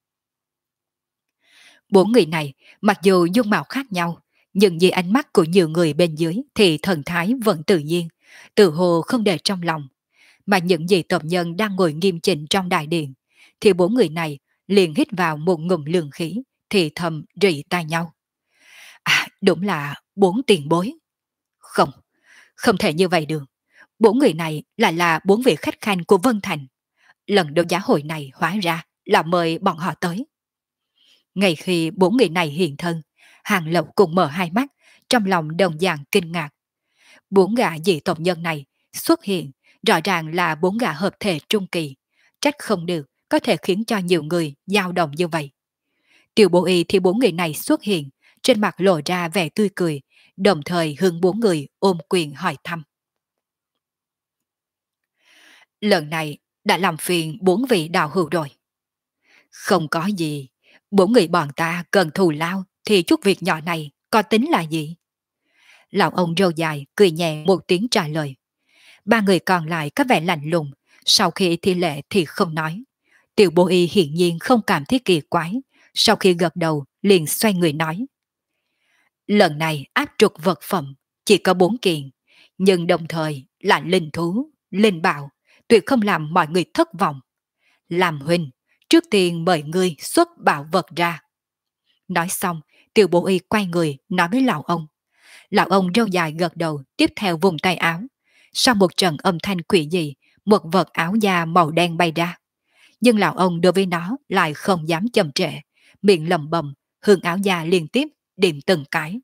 4 người này mặc dù dung mạo khác nhau, nhưng vì ánh mắt của nhiều người bên dưới thì thần thái vẫn tự nhiên, tự hồ không để trong lòng. Mà những vị tộc nhân đang ngồi nghiêm chỉnh trong đại điện, thì 4 người này liền hít vào một ngụm lương khí, thì thầm rỉ tai nhau. À, đúng là 4 tiền bối. Không, không thể như vậy được. 4 người này là 4 vị khách khanh của Vân Thành. Lần đấu giá hội này hóa ra là mời bọn họ tới. Ngay khi 4 người này hiện thân, Hàng Lộc cùng mở hai mắt, trong lòng đồng dạng kinh ngạc. 4 gã dị tộc nhân này xuất hiện, rõ ràng là 4 gã hợp thể trung kỳ, trách không được có thể khiến cho nhiều người dao động như vậy. Tiểu Bố Y thì 4 người này xuất hiện, trên mặt lộ ra vẻ tươi cười, đồng thời hướng 4 người ôm quyền hỏi thăm. Lần này đã làm phiền bốn vị đạo hữu rồi. Không có gì, bốn người bọn ta cần thù lao thì chút việc nhỏ này có tính là gì? Lão ông râu dài cười nhẹ một tiếng trả lời. Ba người còn lại có vẻ lạnh lùng, sau khi thi lễ thì không nói. Tiểu Bố Y hiển nhiên không cảm thấy kỳ quái, sau khi gật đầu liền xoay người nói. Lần này áp trục vật phẩm chỉ có 4 kiện, nhưng đồng thời là linh thú, linh bảo, tuyệt không làm mọi người thất vọng. Làm huynh, trước tiên mời ngươi xuất bảo vật ra. Nói xong, Tiểu Bố Y quay người nói với lão ông. Lão ông râu dài gật đầu, tiếp theo vùng tay áo. Sau một trận âm thanh quỷ dị, một vật áo da màu đen bay ra. Nhưng lão ông đối với nó lại không dám chậm trễ, miệng lầm bầm, hương áo da liên tiếp, điểm từng cái.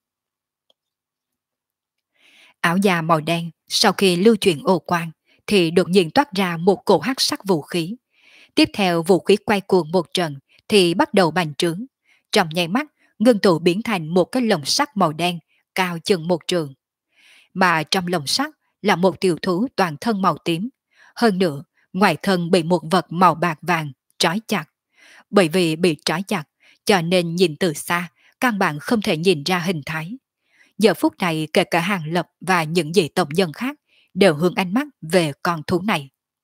Áo da màu đen sau khi lưu chuyển ô quang thì đột nhiên toát ra một cổ hắc sắc vũ khí. Tiếp theo vũ khí quay cuồng một trận thì bắt đầu bành trướng. Trong nháy mắt, ngưng tụ biến thành một cái lồng sắt màu đen cao chừng 1 trượng. Mà trong lồng sắt là một tiểu thú toàn thân màu tím. Hơn nữa, ngoài thân bị một vật màu bạc vàng trói chặt. Bởi vì bị trói chặt, cho nên nhìn từ xa, căn bản không thể nhìn ra hình thái. Giờ phút này kể cả Hàng Lập và những dị tộc dân khác đều hướng ánh mắt về con thú này.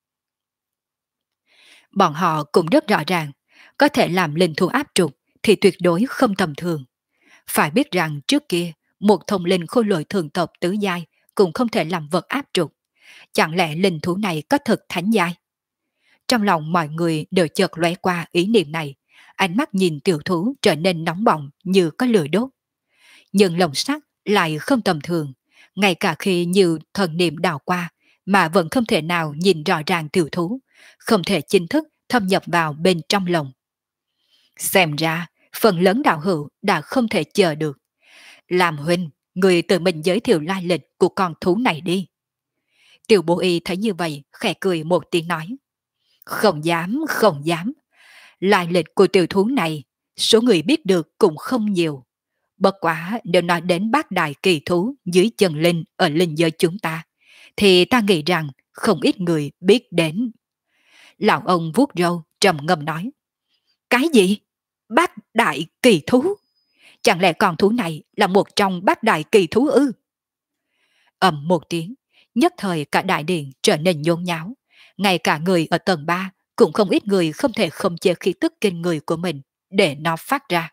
Bọn họ cũng rất rõ ràng, có thể làm linh thú áp trục thì tuyệt đối không tầm thường. Phải biết rằng trước kia, một thông linh khôi lỗi thường tộc tứ giai cũng không thể làm vật áp trục. Chẳng lẽ linh thú này có thực thánh giai? Trong lòng mọi người đều chợt lóe qua ý niệm này, ánh mắt nhìn tiểu thú trở nên nóng bỏng như có lửa đốt. Nhưng lồng sắt lại không tầm thường, ngay cả khi nhiều thần niệm đào qua mà vẫn không thể nào nhìn rõ ràng tiểu thú, không thể chính thức thâm nhập vào bên trong lồng. Xem ra, phần lớn đạo hữu đã không thể chờ được. Làm huynh, người tự mình giới thiệu lai lịch của con thú này đi. Tiểu Bố Y thấy như vậy, khẽ cười một tiếng nói. Không dám, không dám. Lai lịch của tiểu thú này, số người biết được cũng không nhiều. Bất quá nếu nói đến bát đại kỳ thú dưới chân linh ở linh giới chúng ta, thì ta nghĩ rằng không ít người biết đến. Lão ông vuốt râu, trầm ngâm nói. Cái gì? Bát đại kỳ thú? Chẳng lẽ con thú này là một trong bát đại kỳ thú ư? Ầm một tiếng, nhất thời cả đại điện trở nên nhốn nháo. Ngay cả người ở tầng 3 cũng không ít người không thể không chế khí tức kinh người của mình để nó phát ra.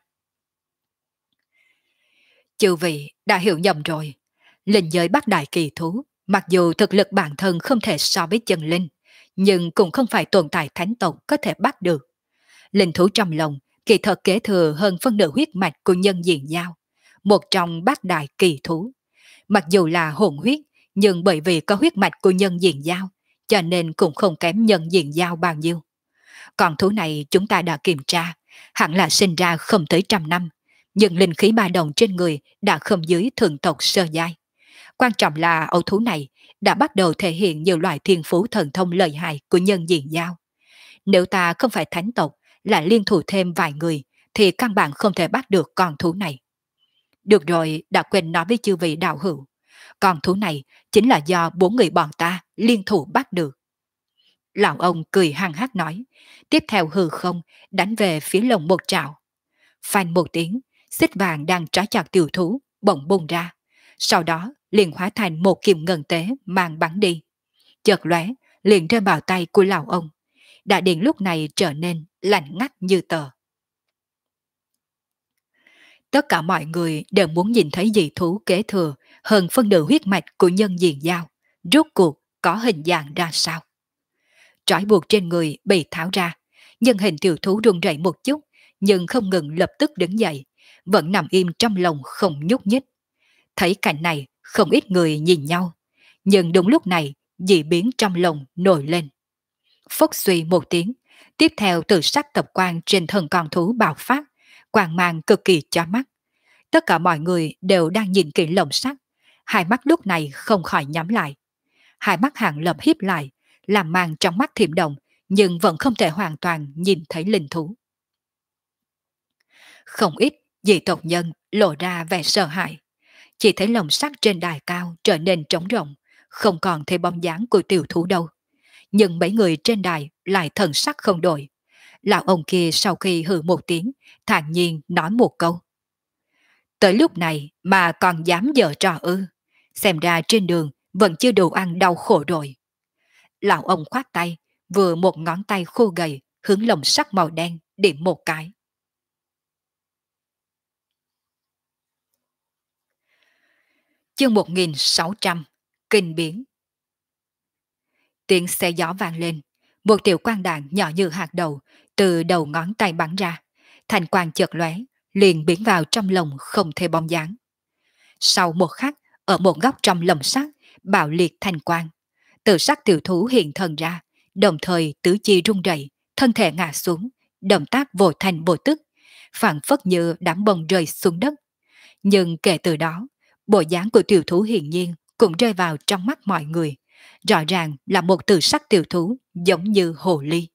Chư vị đã hiểu nhầm rồi. Linh giới bát đại kỳ thú, mặc dù thực lực bản thân không thể so với chân linh, nhưng cũng không phải tồn tại thánh tộc có thể bắt được. Linh thú trong lòng kỳ thật kế thừa hơn phân nửa huyết mạch của nhân diện giao, một trong bát đại kỳ thú. Mặc dù là hồn huyết, nhưng bởi vì có huyết mạch của nhân diện giao, cho nên cũng không kém nhân diện giao bao nhiêu. Còn thú này chúng ta đã kiểm tra, hẳn là sinh ra không tới 100 năm, nhưng linh khí ba đồng trên người đã không dưới thượng tộc sơ giai. Quan trọng là ấu thú này đã bắt đầu thể hiện nhiều loại thiên phú thần thông lợi hại của nhân diện giao. Nếu ta không phải thánh tộc, lại liên thủ thêm vài người, thì căn bản không thể bắt được con thú này. Được rồi, đã quên nói với chư vị đạo hữu. Con thú này chính là do 4 người bọn ta liên thủ bắt được. Lão ông cười hăng hắc nói, tiếp theo hư không đánh về phía lồng một trảo. Phanh một tiếng, xích vàng đang trói chặt tiểu thú bỗng bung ra, sau đó liền hóa thành một kiềm ngân tế mang bắn đi. Chợt lóe liền rơi vào tay của lão ông. Đại điện lúc này trở nên lạnh ngắt như tờ. Tất cả mọi người đều muốn nhìn thấy dị thú kế thừa hơn phân nửa huyết mạch của nhân diện giao, rốt cuộc có hình dạng ra sao. Trói buộc trên người bị tháo ra, nhân hình tiểu thú run rẩy một chút, nhưng không ngừng lập tức đứng dậy, vẫn nằm im trong lòng không nhúc nhích. Thấy cảnh này, không ít người nhìn nhau, nhưng đúng lúc này, dị biến trong lòng nổi lên. Phốc suy một tiếng, tiếp theo từ sắc tập quang trên thân con thú bạo phát, quang mang cực kỳ chói mắt. Tất cả mọi người đều đang nhìn kỹ lồng sắt, hai mắt lúc này không khỏi nhắm lại. Hai mắt Hàng Lập híp lại, làm màn trong mắt thiểm động, nhưng vẫn không thể hoàn toàn nhìn thấy linh thú. Không ít dị tộc nhân lộ ra vẻ sợ hãi, chỉ thấy lồng sắt trên đài cao trở nên trống rộng, không còn thấy bóng dáng của tiểu thú đâu. Nhưng mấy người trên đài lại thần sắc không đổi. Lão ông kia sau khi hừ một tiếng, thản nhiên nói một câu. Tới lúc này mà còn dám giở trò ư. Xem ra trên đường vẫn chưa đủ ăn đau khổ rồi. Lão ông khoát tay, vừa một ngón tay khô gầy hướng lồng sắt màu đen điểm một cái. Chương 1600, Kinh biến. Tiếng xe gió vang lên, một tiểu quang đạn nhỏ như hạt đậu từ đầu ngón tay bắn ra, thành quang chợt lóe, liền biến vào trong lồng không thể bóng dáng. Sau một khắc, ở một góc trong lồng sắt, bạo liệt thành quang, tự sắc tiểu thú hiện thân ra, đồng thời tứ chi rung rẩy, thân thể ngã xuống, động tác vô thành vô tức, phảng phất như đám bông rơi xuống đất. Nhưng kể từ đó, bộ dáng của tiểu thú hiển nhiên cũng rơi vào trong mắt mọi người, rõ ràng là một tự sắc tiểu thú giống như hồ ly.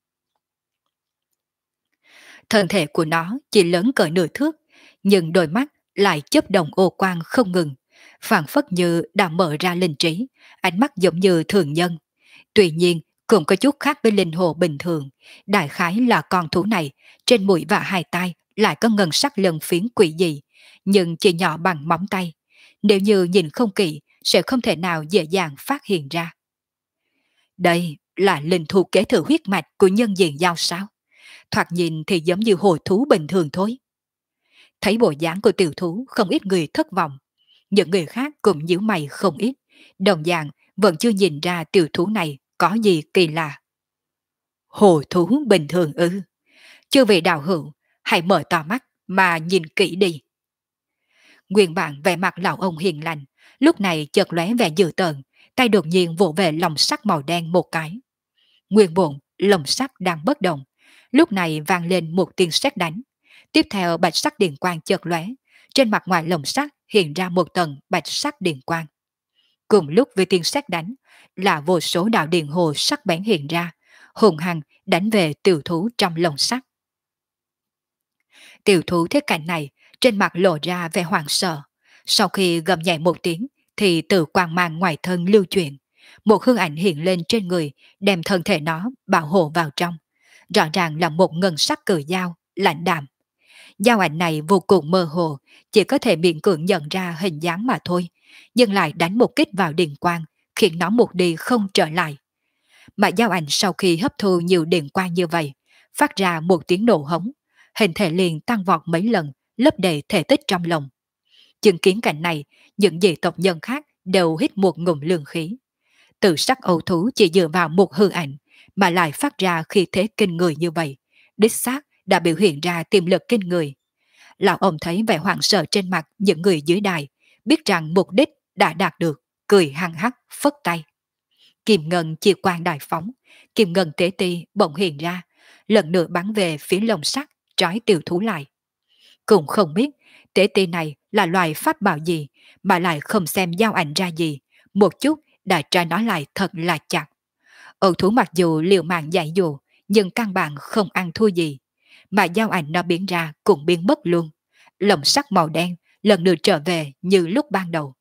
Thân thể của nó chỉ lớn cỡ nửa thước, nhưng đôi mắt lại chớp động ô quang không ngừng, phảng phất như đã mở ra linh trí, ánh mắt giống như thường nhân. Tuy nhiên, cũng có chút khác với linh hồ bình thường, đại khái là con thú này, trên mũi và hai tai lại có ngân sắc lân phiến quỷ dị, nhưng chỉ nhỏ bằng móng tay. Nếu như nhìn không kỹ, sẽ không thể nào dễ dàng phát hiện ra. Đây là linh thú kế thừa huyết mạch của nhân diện giao sao? Thoạt nhìn thì giống như hồ thú bình thường thôi. Thấy bộ dáng của tiểu thú không ít người thất vọng. Những người khác cũng nhíu mày không ít. Đồng dạng vẫn chưa nhìn ra tiểu thú này có gì kỳ lạ. Hồ thú bình thường ư? Chưa về đạo hữu, hãy mở to mắt mà nhìn kỹ đi. Nguyên bản vẻ mặt lão ông hiền lành, lúc này chợt lóe vẻ dữ tợn, tay đột nhiên vỗ về lồng sắt màu đen một cái. Nguyên bổn lồng sắt đang bất động, lúc này vang lên một tiếng sét đánh. Tiếp theo bạch sắc điện quang chợt lóe, trên mặt ngoài lồng sắt hiện ra một tầng bạch sắc điện quang. Cùng lúc với tiếng sét đánh, là vô số đạo điện hồ sắc bén hiện ra, hùng hăng đánh về tiểu thú trong lồng sắt. Tiểu thú thấy cảnh này, trên mặt lộ ra vẻ hoảng sợ. Sau khi gầm nhẹ một tiếng, thì từ quang mang ngoài thân lưu chuyển. Một hương ảnh hiện lên trên người, đem thân thể nó bảo hộ vào trong. Rõ ràng là một ngân sắc cử dao, lạnh đạm. Dao ảnh này vô cùng mơ hồ, chỉ có thể miễn cưỡng nhận ra hình dáng mà thôi, nhưng lại đánh một kích vào điện quang, khiến nó một đi không trở lại. Mà dao ảnh sau khi hấp thu nhiều điện quang như vậy, phát ra một tiếng nổ hống, hình thể liền tăng vọt mấy lần, lấp đầy thể tích trong lòng. Chứng kiến cảnh này, những dị tộc nhân khác đều hít một ngụm lương khí. Tự sắc ấu thú chỉ dựa vào một hư ảnh, mà lại phát ra khi thế kinh người như vậy, đích xác đã biểu hiện ra tiềm lực kinh người. Lão ông thấy vẻ hoảng sợ trên mặt những người dưới đài, biết rằng mục đích đã đạt được, cười hăng hắc, phất tay. Kim ngân chia quang đại phóng, kim ngân tế ti bỗng hiện ra, lần nữa bắn về phía lồng sắt, trói tiểu thú lại. Cũng không biết tế ti này là loài pháp bảo gì, mà lại không xem giao ảnh ra gì, một chút đã trói nó lại thật là chặt. Âu thú mặc dù liều mạng dạy dụ, nhưng căn bản không ăn thua gì, mà giao ảnh nó biến ra cũng biến mất luôn. Lồng sắt màu đen lần nữa trở về như lúc ban đầu.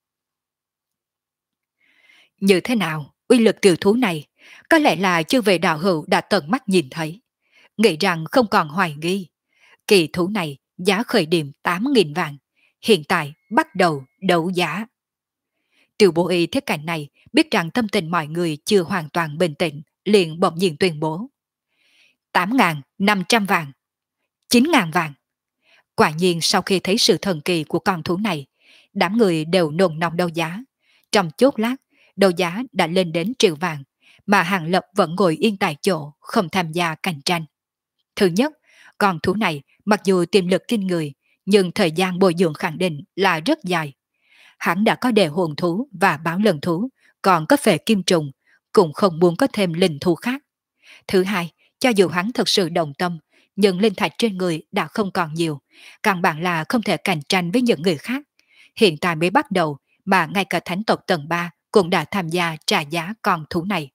Như thế nào, uy lực tiểu thú này, có lẽ là chưa về đạo hữu đã tận mắt nhìn thấy. Nghĩ rằng không còn hoài nghi. Kỳ thú này giá khởi điểm 8.000 vạn, hiện tại bắt đầu đấu giá. Tiểu bố y thế cảnh này biết rằng tâm tình mọi người chưa hoàn toàn bình tĩnh, liền bỗng nhiên tuyên bố. 8.500 vạn, 9.000 vạn. Quả nhiên sau khi thấy sự thần kỳ của con thú này, đám người đều nôn nóng đấu giá. Trong chốc lát, đấu giá đã lên đến triệu vạn, mà Hàng Lập vẫn ngồi yên tại chỗ, không tham gia cạnh tranh. Thứ nhất, con thú này mặc dù tiềm lực kinh người, nhưng thời gian bồi dưỡng khẳng định là rất dài. Hắn đã có đề hồn thú và báo lần thú, còn có phệ kim trùng, cũng không muốn có thêm linh thú khác. Thứ hai, cho dù hắn thật sự đồng tâm, nhưng linh thạch trên người đã không còn nhiều, căn bản là không thể cạnh tranh với những người khác. Hiện tại mới bắt đầu mà ngay cả thánh tộc tầng 3 cũng đã tham gia trả giá con thú này.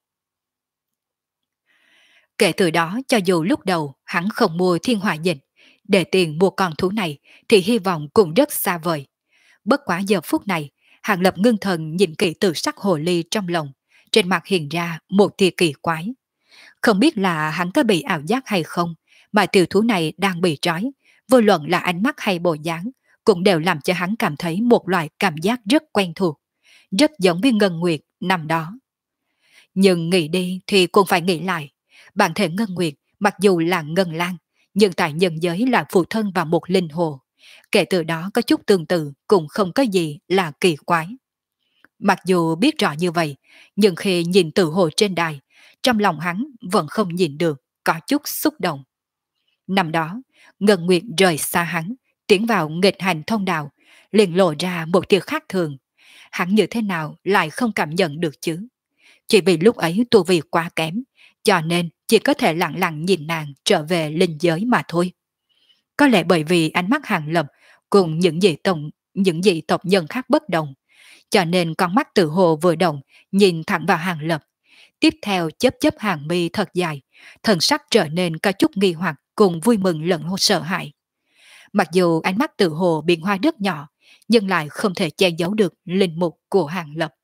Kể từ đó, cho dù lúc đầu hắn không mua thiên hỏa dịch, để tiền mua con thú này thì hy vọng cũng rất xa vời. Bất quá giờ phút này, Hàng Lập ngưng thần nhìn kỹ tự sắc hồ ly trong lòng, trên mặt hiện ra một tia kỳ quái. Không biết là hắn có bị ảo giác hay không, mà tiểu thú này đang bị trói, vô luận là ánh mắt hay bộ dáng, cũng đều làm cho hắn cảm thấy một loại cảm giác rất quen thuộc, rất giống với Ngân Nguyệt năm đó. Nhưng nghĩ đi thì cũng phải nghĩ lại, bản thể Ngân Nguyệt mặc dù là Ngân Lan, nhưng tại nhân giới là phụ thân và một linh hồ. Kể từ đó có chút tương tự cũng không có gì là kỳ quái. Mặc dù biết rõ như vậy, nhưng khi nhìn tự hồ trên đài, trong lòng hắn vẫn không nhìn được, có chút xúc động. Năm đó, Ngân Nguyệt rời xa hắn, tiến vào nghịch hành thông đạo, liền lộ ra một tia khác thường. Hắn như thế nào lại không cảm nhận được chứ? Chỉ vì lúc ấy tu vi quá kém, cho nên chỉ có thể lặng lặng nhìn nàng trở về linh giới mà thôi. Có lẽ bởi vì ánh mắt Hàng Lập cùng những dị tộc nhân khác bất đồng, cho nên con mắt tự hồ vừa động, nhìn thẳng vào Hàng Lập. Tiếp theo chớp chớp hàng mi thật dài, thần sắc trở nên có chút nghi hoặc cùng vui mừng lẫn sợ hãi. Mặc dù ánh mắt tự hồ biến hoa rất nhỏ, nhưng lại không thể che giấu được linh mục của Hàng Lập.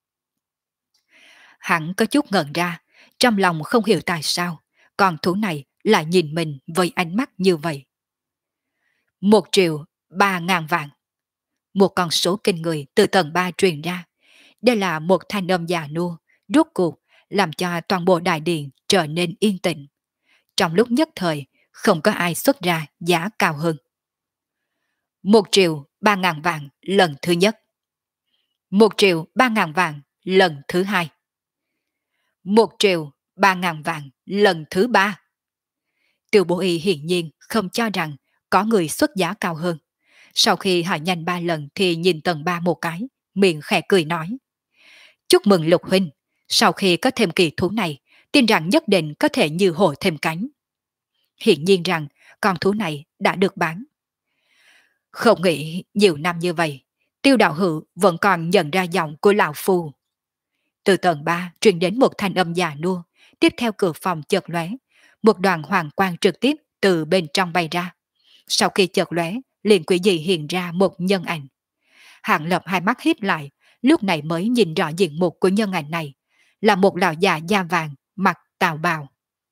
Hắn có chút ngẩn ra, trong lòng không hiểu tại sao, con thú này lại nhìn mình với ánh mắt như vậy. 1.300.000 vạn. Một con số kinh người từ tầng 3 truyền ra. Đây là một thanh âm già nua, rốt cuộc, làm cho toàn bộ đại điện trở nên yên tĩnh. Trong lúc nhất thời, không có ai xuất ra giá cao hơn. 1.300.000 vạn lần thứ nhất. 1.300.000 vạn lần thứ hai. 1.300.000 vạn lần thứ ba. Tiêu Bố Y hiển nhiên không cho rằng có người xuất giá cao hơn. Sau khi hỏi nhanh 3 lần thì nhìn tầng 3 một cái, miệng khẽ cười nói. Chúc mừng Lục Huynh, sau khi có thêm kỳ thú này, tin rằng nhất định có thể như hổ thêm cánh. Hiển nhiên rằng con thú này đã được bán. Không nghĩ nhiều năm như vậy, Tiêu đạo hữu vẫn còn nhận ra giọng của lão phu. Từ tầng 3 truyền đến một thanh âm già nua, tiếp theo cửa phòng chợt lóe, một đoàn hoàng quang trực tiếp từ bên trong bay ra. Sau khi chợt lóe, liền quỷ dị hiện ra một nhân ảnh. Hạng Lập hai mắt híp lại, lúc này mới nhìn rõ diện mục của nhân ảnh này, là một lão già da vàng, mặc tào bào.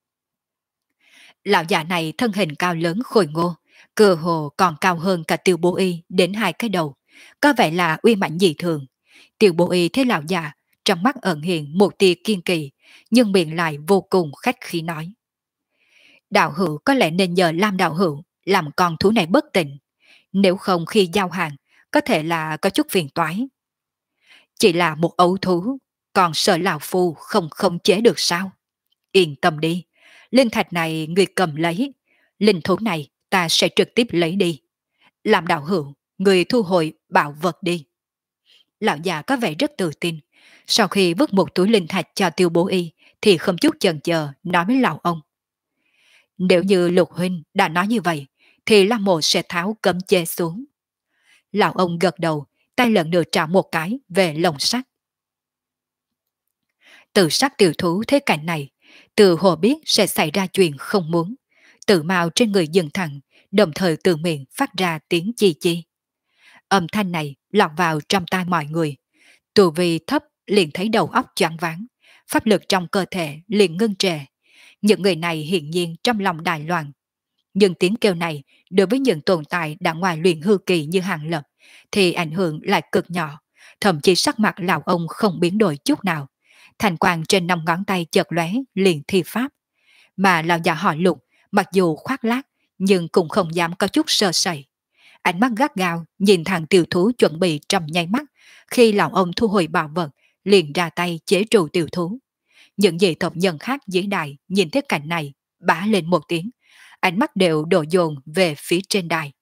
Lão già này thân hình cao lớn khôi ngô, cơ hồ còn cao hơn cả Tiêu Bố Y đến 2 cái đầu, có vẻ là uy mãnh dị thường. Tiêu Bố Y thấy lão già, trong mắt ẩn hiện một tia kiên kỳ, nhưng miệng lại vô cùng khách khí nói. Đạo hữu có lẽ nên nhờ Lam đạo hữu làm con thú này bất tỉnh, nếu không khi giao hàng, có thể là có chút phiền toái. Chỉ là một ấu thú, còn sợ lão phu không khống chế được sao? Yên tâm đi, linh thạch này người cầm lấy, linh thú này ta sẽ trực tiếp lấy đi. Làm đạo hữu, người thu hồi bảo vật đi. Lão già có vẻ rất tự tin, sau khi vứt một túi linh thạch cho Tiêu Bố Y thì không chút chần chờ nói với lão ông. Nếu như Lục Huynh đã nói như vậy, thì Lam Mộ sẽ tháo cấm chế xuống. Lão ông gật đầu, tay lần nữa trả một cái về lồng sắt. Từ sắc tiểu thú thế cảnh này, từ hồ biết sẽ xảy ra chuyện không muốn. Tự màu trên người dừng thẳng, đồng thời từ miệng phát ra tiếng chi chi. Âm thanh này lọt vào trong tai mọi người. Tu vi thấp liền thấy đầu óc choáng váng, pháp lực trong cơ thể liền ngưng trệ. Những người này hiển nhiên trong lòng đại loạn. Nhưng tiếng kêu này đối với những tồn tại đã ngoài luyện hư kỳ như Hàng Lập thì ảnh hưởng lại cực nhỏ, thậm chí sắc mặt lão ông không biến đổi chút nào. Thành quang trên 5 ngón tay chợt lóe liền thi pháp. Mà lão già họ Lục mặc dù khoác lác nhưng cũng không dám có chút sơ sẩy. Ánh mắt gắt gao nhìn thằng tiểu thú chuẩn bị trong nháy mắt, khi lão ông thu hồi bảo vật liền ra tay chế trụ tiểu thú. Những dị tộc nhân khác dưới đài nhìn thấy cảnh này bá lên một tiếng, ánh mắt đều đổ dồn về phía trên đài.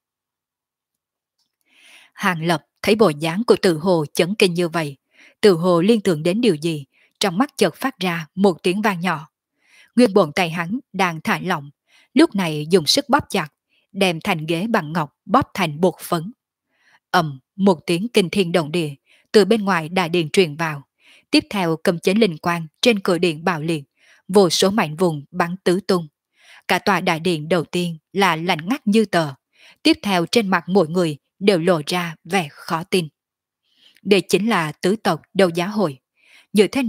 Hàng Lập thấy bộ dáng của Từ Hồ chấn kinh như vậy, Từ Hồ liên tưởng đến điều gì, trong mắt chợt phát ra một tiếng vang nhỏ. Nguyên bổn tay hắn đang thả lỏng, lúc này dùng sức bóp chặt, đem thành ghế bằng ngọc bóp thành bột phấn. Một tiếng kinh thiên động địa từ bên ngoài đại điện truyền vào, tiếp theo cầm chén linh quang trên cửa điện bạo liệt, vô số mảnh vùng bắn tứ tung. Cả tòa đại điện đầu tiên là lạnh ngắt như tờ, tiếp theo trên mặt mỗi người đều lộ ra vẻ khó tin. Đây chính là tứ tộc đấu giá hội, như thế nào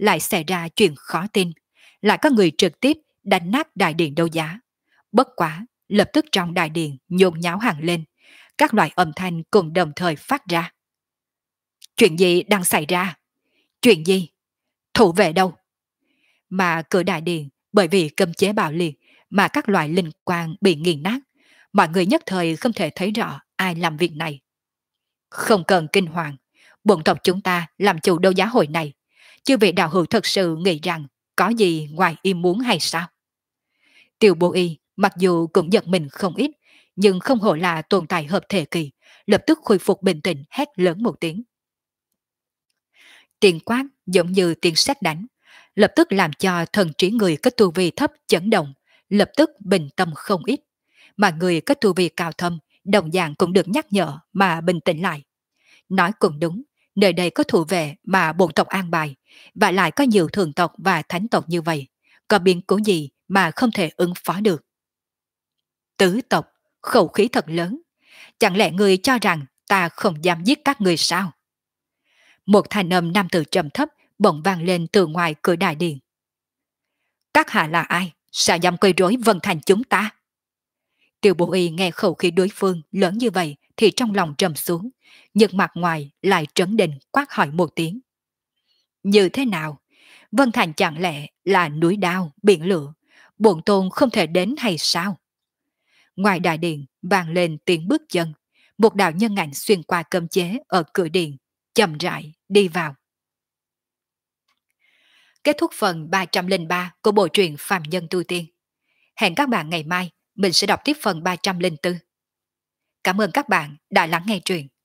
lại xảy ra chuyện khó tin, lại có người trực tiếp đánh nát đại điện đấu giá. Bất quá, lập tức trong đại điện nhốn nháo hẳn lên, các loại âm thanh cùng đồng thời phát ra. Chuyện gì đang xảy ra? Chuyện gì? Thủ vệ đâu? Mà cửa đại điện bởi vì cấm chế bạo liệt mà các loại linh quang bị nghiền nát, mọi người nhất thời không thể thấy rõ ai làm việc này. Không cần kinh hoàng, bổn tộc chúng ta làm chủ đấu giá hội này, chưa vị đạo hữu thật sự nghĩ rằng có gì ngoài ý muốn hay sao? Tiêu Bố Y mặc dù cũng giật mình không ít, nhưng không hổ là tồn tại hợp thể kỳ, lập tức khôi phục bình tĩnh hét lớn một tiếng. Tiếng quát giống như tiếng sét đánh, lập tức làm cho thần trí người có tu vi thấp chấn động, lập tức bình tâm không ít, mà người có tu vi cao thâm đồng dạng cũng được nhắc nhở mà bình tĩnh lại. Nói cũng đúng, nơi đây có thủ vệ mà bổn tộc an bài, và lại có nhiều thường tộc và thánh tộc như vậy, có biến cố gì mà không thể ứng phó được. Tứ tộc, khẩu khí thật lớn, chẳng lẽ người cho rằng ta không dám giết các người sao? Một thanh âm nam tử trầm thấp bỗng vang lên từ ngoài cửa đại điện. Các hạ là ai? Sao dám quấy rối Vân Thành chúng ta? Tiêu Bố Y nghe khẩu khí đối phương lớn như vậy thì trong lòng trầm xuống, nhưng mặt ngoài lại trấn định quát hỏi một tiếng. Như thế nào? Vân Thành chẳng lẽ là núi đao, biển lửa, bổn tôn không thể đến hay sao? Ngoài đại điện vang lên tiếng bước chân, một đạo nhân ảnh xuyên qua cấm chế ở cửa điện, chậm rãi đi vào. Kết thúc phần 303 của bộ truyện Phàm Nhân Tu Tiên. Hẹn các bạn ngày mai mình sẽ đọc tiếp phần 304. Cảm ơn các bạn đã lắng nghe truyện.